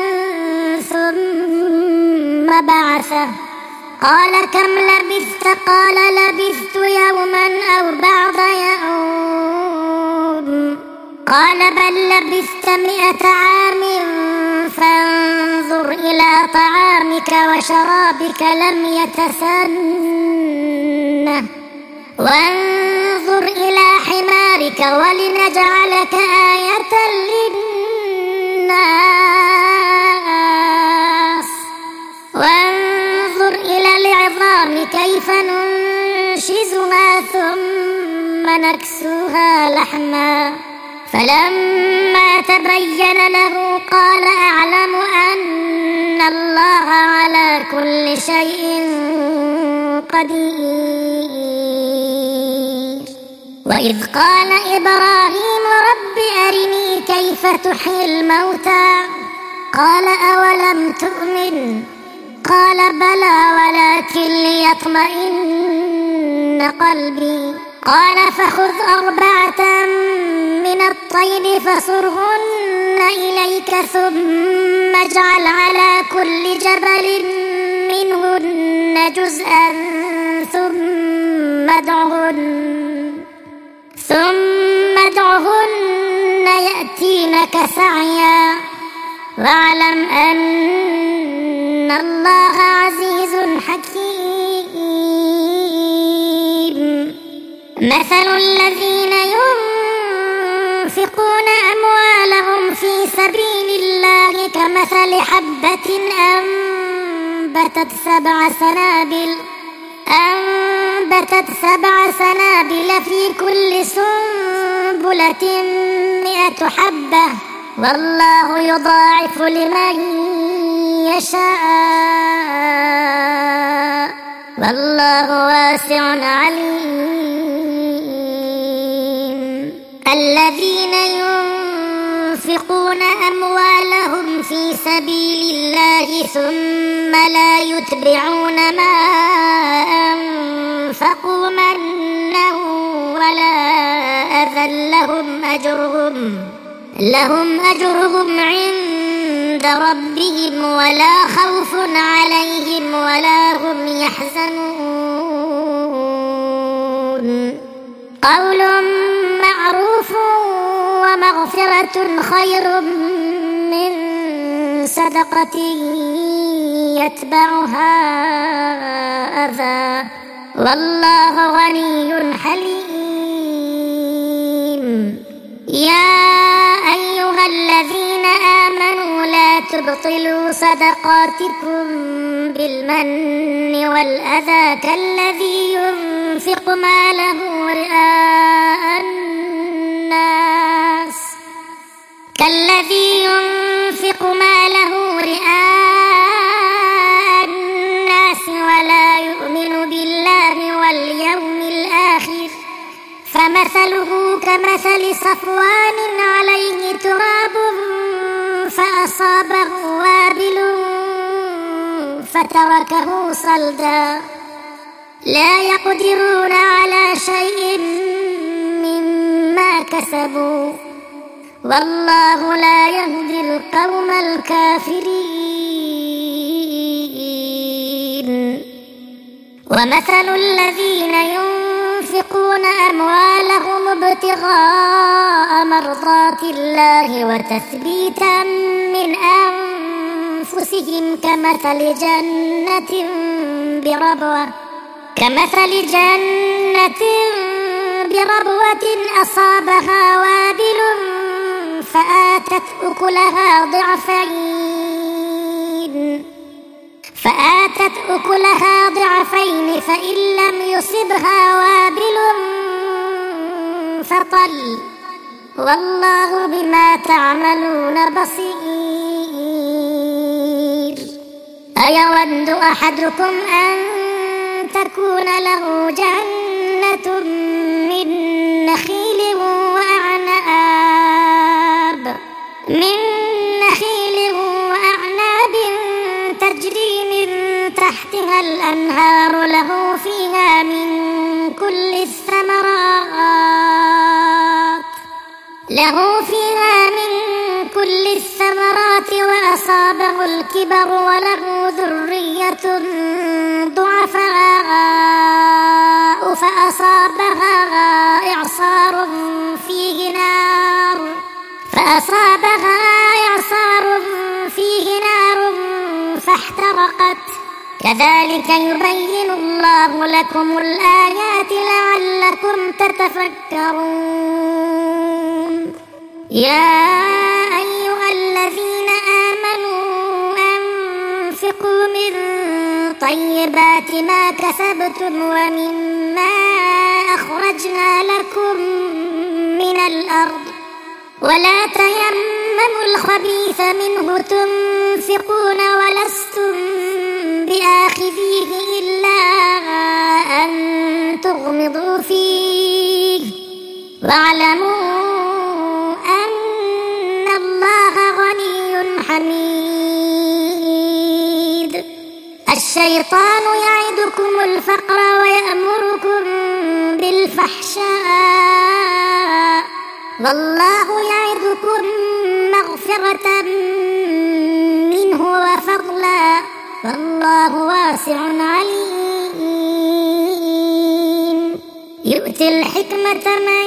B: ثم بعثه قال كم لبثت قال لبثت يوما أو بعض يوم قال بل لبثت مئة عام فانظر إلى طعامك وشرابك لم يتسنه وانظر إلى حمارك ولنجعلك آية للناس وانظر إلى العظام كيف ننشزها ثم نكسوها لحما فلما تبين له قال أعلم أن الله على كل شيء قدير. وإذ قال إبراهيم رب أرني كيف تحيي الموتى قال أولم تؤمن قال بلى ولكن ليطمئن قلبي قال فخذ أربعة من الطير فصرهن إليك ثم اجعل على كل جبل منهن جزءا ثم ادعهن ثم ادعهن يأتينك سعيا واعلم أن الله عزيز حكيم. مثل الذين ينفقون أموالهم في سبيل الله كمثل حبة أنبتت سبع سنابل أنبتت سبع سنابل في كل سنبلة مئة حبة والله يضاعف لمن يشاء والله واسع عليم. الذين ينفقون أموالهم في سبيل الله ثم لا يتبعون ما أنفقوا منا ولا أذى لهم أجرهم لهم أجرهم عند ربهم ولا خوف عليهم ولا هم يحزنون. قول معروف ومغفرة خير من صدقة يتبعها أذى والله غني حليم. يا أيها الذين آمنوا لا تبطلوا صدقاتكم بالمن والأذى كالذي ينفق ماله رئاء الناس كالذي ينفق ماله فمثله كمثل صفوان عليه تراب فأصابه وابل فتركه صلدا لا يقدرون على شيء مما كسبوا والله لا يهدي القوم الكافرين. ومثل الذين ينفقون أموالهم ابتغاء مرضات الله وتثبيتا من أنفسهم كمثل جنة بربوة كمثل جنة بربوة أصابها وابل فآتت أكلها ضعفين فآتت أكلها ضعفين فإن لم يصبها وابل فطل والله بما تعملون بصير. أيود أحدكم أن تكون له جنة من نخيل وأعناب من نخيل وأعناب تجري من تحتها الأنهار له فيها من كل الثمرات له فيها من كل الثمرات وأصابه الكبر وله ذرية ضعفاء فأصابها إعصار فيه نار فأصابها إعصار فيه نار فاحترقت كذلك يبين الله لكم الآيات لعلكم تتفكرون. يا أيها الذين آمنوا أنفقوا من طيبات ما كسبتم ومما أخرجنا لكم من الأرض ولا تيمموا الخبيث منه تنفقون ولستم بآخذيه إلا أن تغمضوا فيه واعلموا أن الله غني حميد. الشيطان يعدكم الفقر ويأمركم بالفحشاء والله يعدكم مغفرة منه وفضلا والله واسع عليم. يؤتي الحكمة من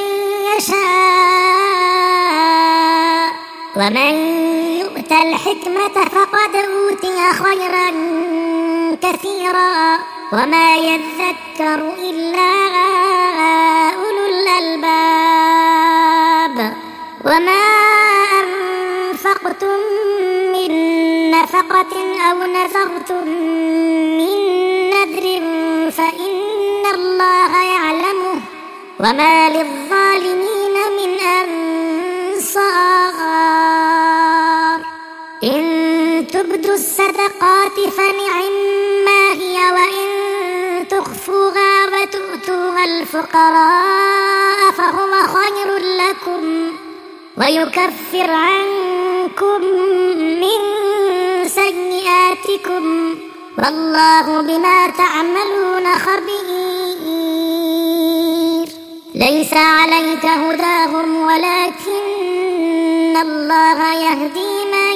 B: يشاء ومن يؤت الحكمة فقد أوتي خيرا كثيرا وما يذكر إلا أولو الألباب. وما أنفقتم من نفقة أو نذرتم من نذر فإن الله يعلمه وما للظالمين من أنصار. إن تبدوا الصدقات فنعما هي وإن تخفوها وتؤتوها الفقراء فهو خير لكم ويكفر عنكم من سيئاتكم والله بما تعملون خبير. ليس عليك هداهم ولكن الله يهدي من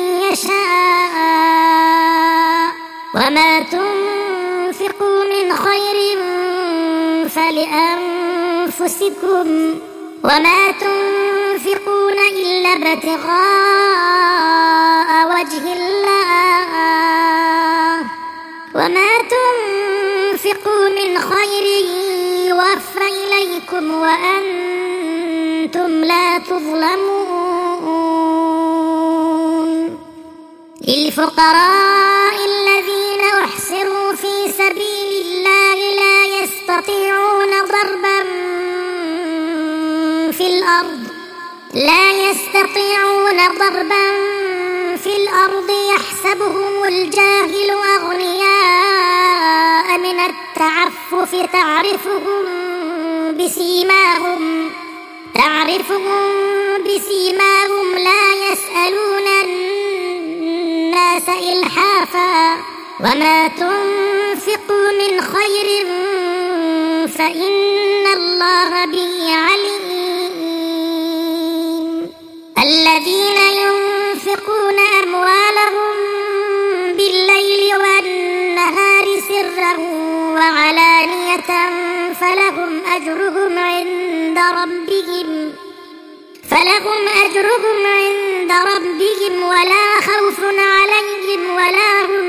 B: يشاء وما تنفقوا من خير فلأنفسكم وما تنفقون إلا ابتغاء وجه الله وما تنفقوا من خير يوفى إليكم وأنتم لا تظلمون. للفقراء الذين أحصروا في سبيل الله لا يستطيعون ضربا في الأرض لا يستطيعون ضربا في الأرض يحسبهم الجاهل أغنياء من التعفف تعرفهم بسيماهم تعرفهم بسيماهم لا يسألون الناس إلحافا وما تنفقوا من خير فإن الله به عليم. الذين ينفقون أموالهم بالليل والنهار سرا وعلانية فلهم أجرهم عند ربهم فلهم أجرهم عند ربهم ولا خوف عليهم ولا هم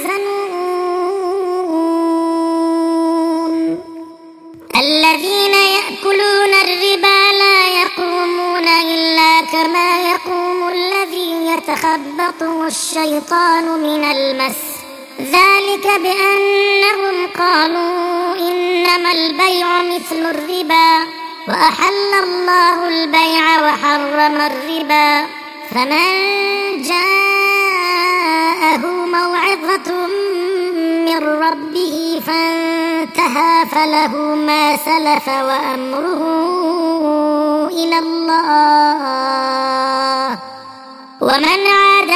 B: يحزنون. الذين يأكلون الربا لا يقومون إلا كما يقوم الذي يتخبطه الشيطان من المس ذلك بأنهم قالوا إنما البيع مثل الربا وأحل الله البيع وحرم الربا فمن جاءه موعظة من ربه فانتهى فله ما سلف وأمره إلى الله ومن عاد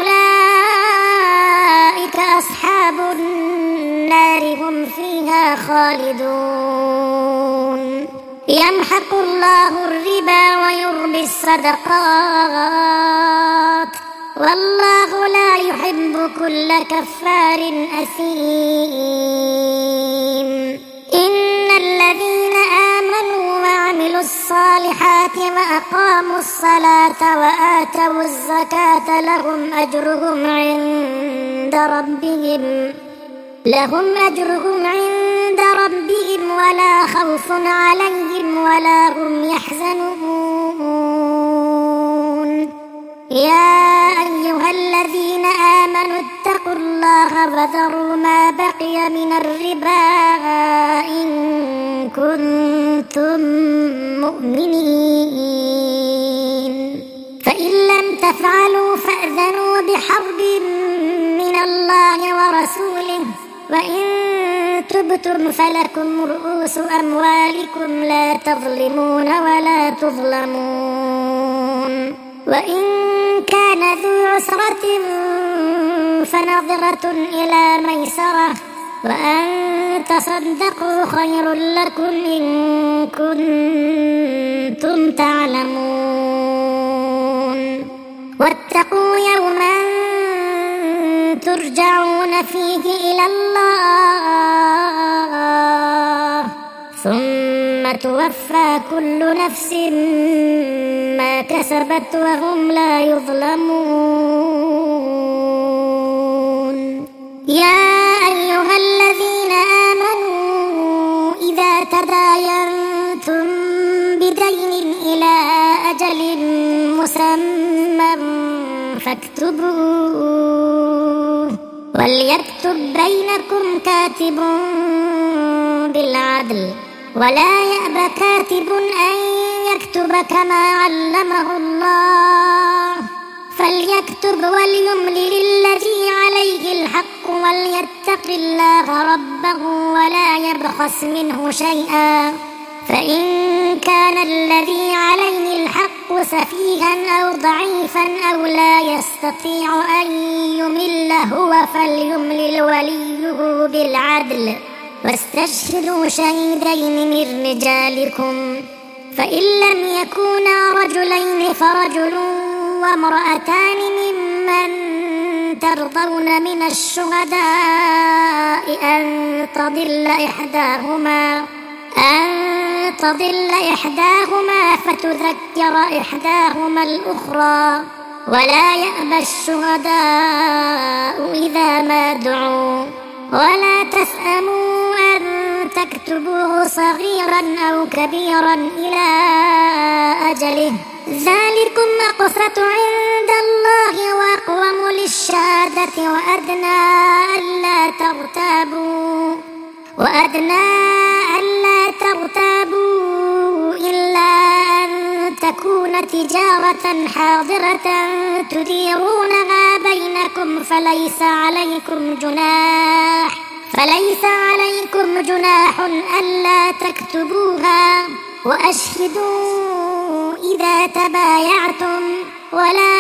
B: فأولئك أصحاب النار هم فيها خالدون. يمحق الله الربا ويربي الصدقات والله لا يحب كل كفار أثيم. إن الذين آمنوا وعملوا الصالحات وأقاموا الصلاة وآتوا الزكاة لهم أجرهم عند ربهم لهم أجرهم عند ربهم ولا خوف عليهم ولا هم يحزنون. يا أيها الذين آمنوا اتقوا الله وذروا ما بقي من الربا إن كنتم مؤمنين فإن لم تفعلوا فأذنوا بحرب من الله ورسوله وإن تبتم فلكم رؤوس أموالكم لا تظلمون ولا تظلمون. وإن كان ذو عسرة فنظرة إلى ميسرة وأن تصدقوا خير لكم إن كنتم تعلمون. واتقوا يوما ترجعون فيه إلى الله ثم توفى كل نفس ما كسبت وهم لا يظلمون. يا أيها الذين آمنوا إذا تداينتم بدين إلى أجل مسمى فاكتبوه وليكتب بينكم كاتب بالعدل ولا يأب كاتب أن يكتب كما علمه الله فليكتب وليملل الذي عليه الحق وليتق الله ربه ولا يبخس منه شيئا فإن كان الذي عليه الحق سفيها أو ضعيفا أو لا يستطيع أن يمل هو فليملل وليه بالعدل واستشهدوا شهيدين من رجالكم فإن لم يكونا رجلين فرجل وامرأتان ممن ترضون من الشهداء أن تضل إحداهما أن تضل إحداهما فتذكر إحداهما الأخرى ولا يأبى الشهداء إذا ما دعوا ولا تسأموا أن تكتبوه صغيرا أو كبيرا إلى أجله ذلكم أقسط عند الله وأقوم للشهادة وأدنى ألا ترتابوا وأدنى ألا ترتابوا إلا أن تكون تجارة حاضرة تديرونها بينكم فليس عليكم جناح فليس عليكم جناح ألا تكتبوها، وأشهدوا إذا تبايعتم، ولا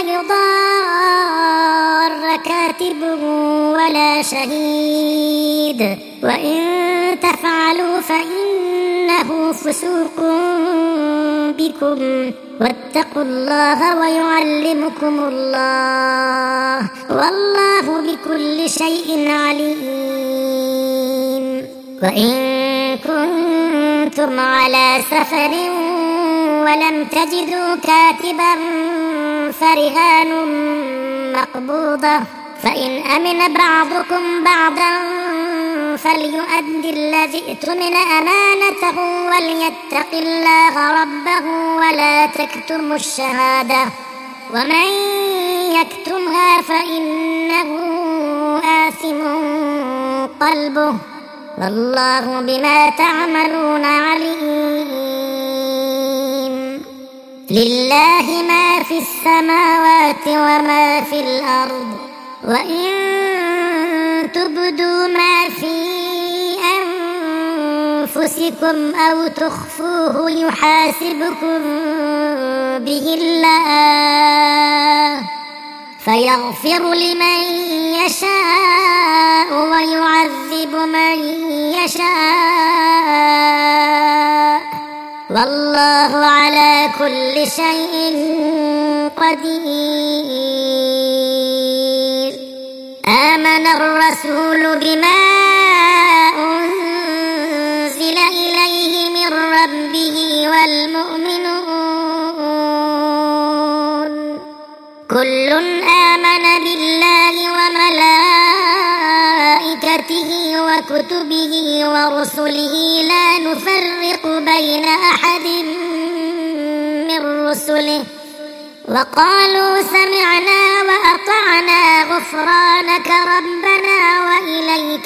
B: يضار كاتب ولا شهيد، وإن تفعلوا فإنه فسوق بكم، واتقوا الله ويعلمكم الله، والله بكل شيء عليم. وإن كنتم على سفر ولم تجدوا كاتبا فرهان مقبوضة، فإن أمن بعضكم بعضا فليؤد الذي اؤتمن أمانته وليتق الله ربه ولا تكتموا الشهادة، ومن يكتمها فإنه آثم قلبه، والله بما تعملون عليم. لله ما في السماوات وما في الأرض، وإن تبدوا ما في أنفسكم أو تخفوه يحاسبكم به الله، فيغفر لمن يشاء ويعذب من يشاء، والله على كل شيء قدير. آمن الرسول بما أنزل إليه من ربه والمؤمنون كل آمن بالله وملائكته وكتبه ورسله لا نفرق بين أحد من رسله، وقالوا سمعنا وأطعنا غفرانك ربنا وإليك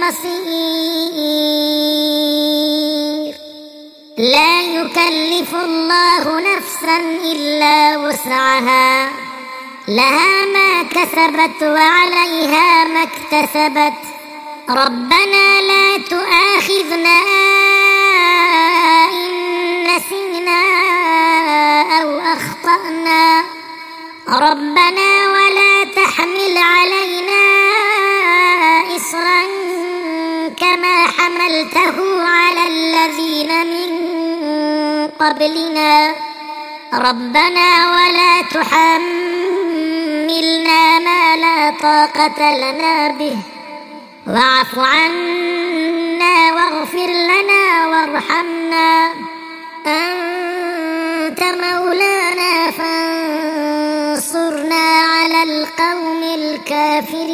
B: المصير. لا يكلف الله نفسا إلا وسعها، لها ما كسبت وعليها ما اكتسبت، ربنا لا تؤاخذنا إن نسينا أو أخطأنا، ربنا ولا تحمل علينا إصرا كما حملته على الذين من قبلنا، ربنا ولا تحملنا ما لا طاقة لنا به، واعف عنا واغفر لنا وارحمنا، أنت مولانا فانصرنا على القوم الكافرين.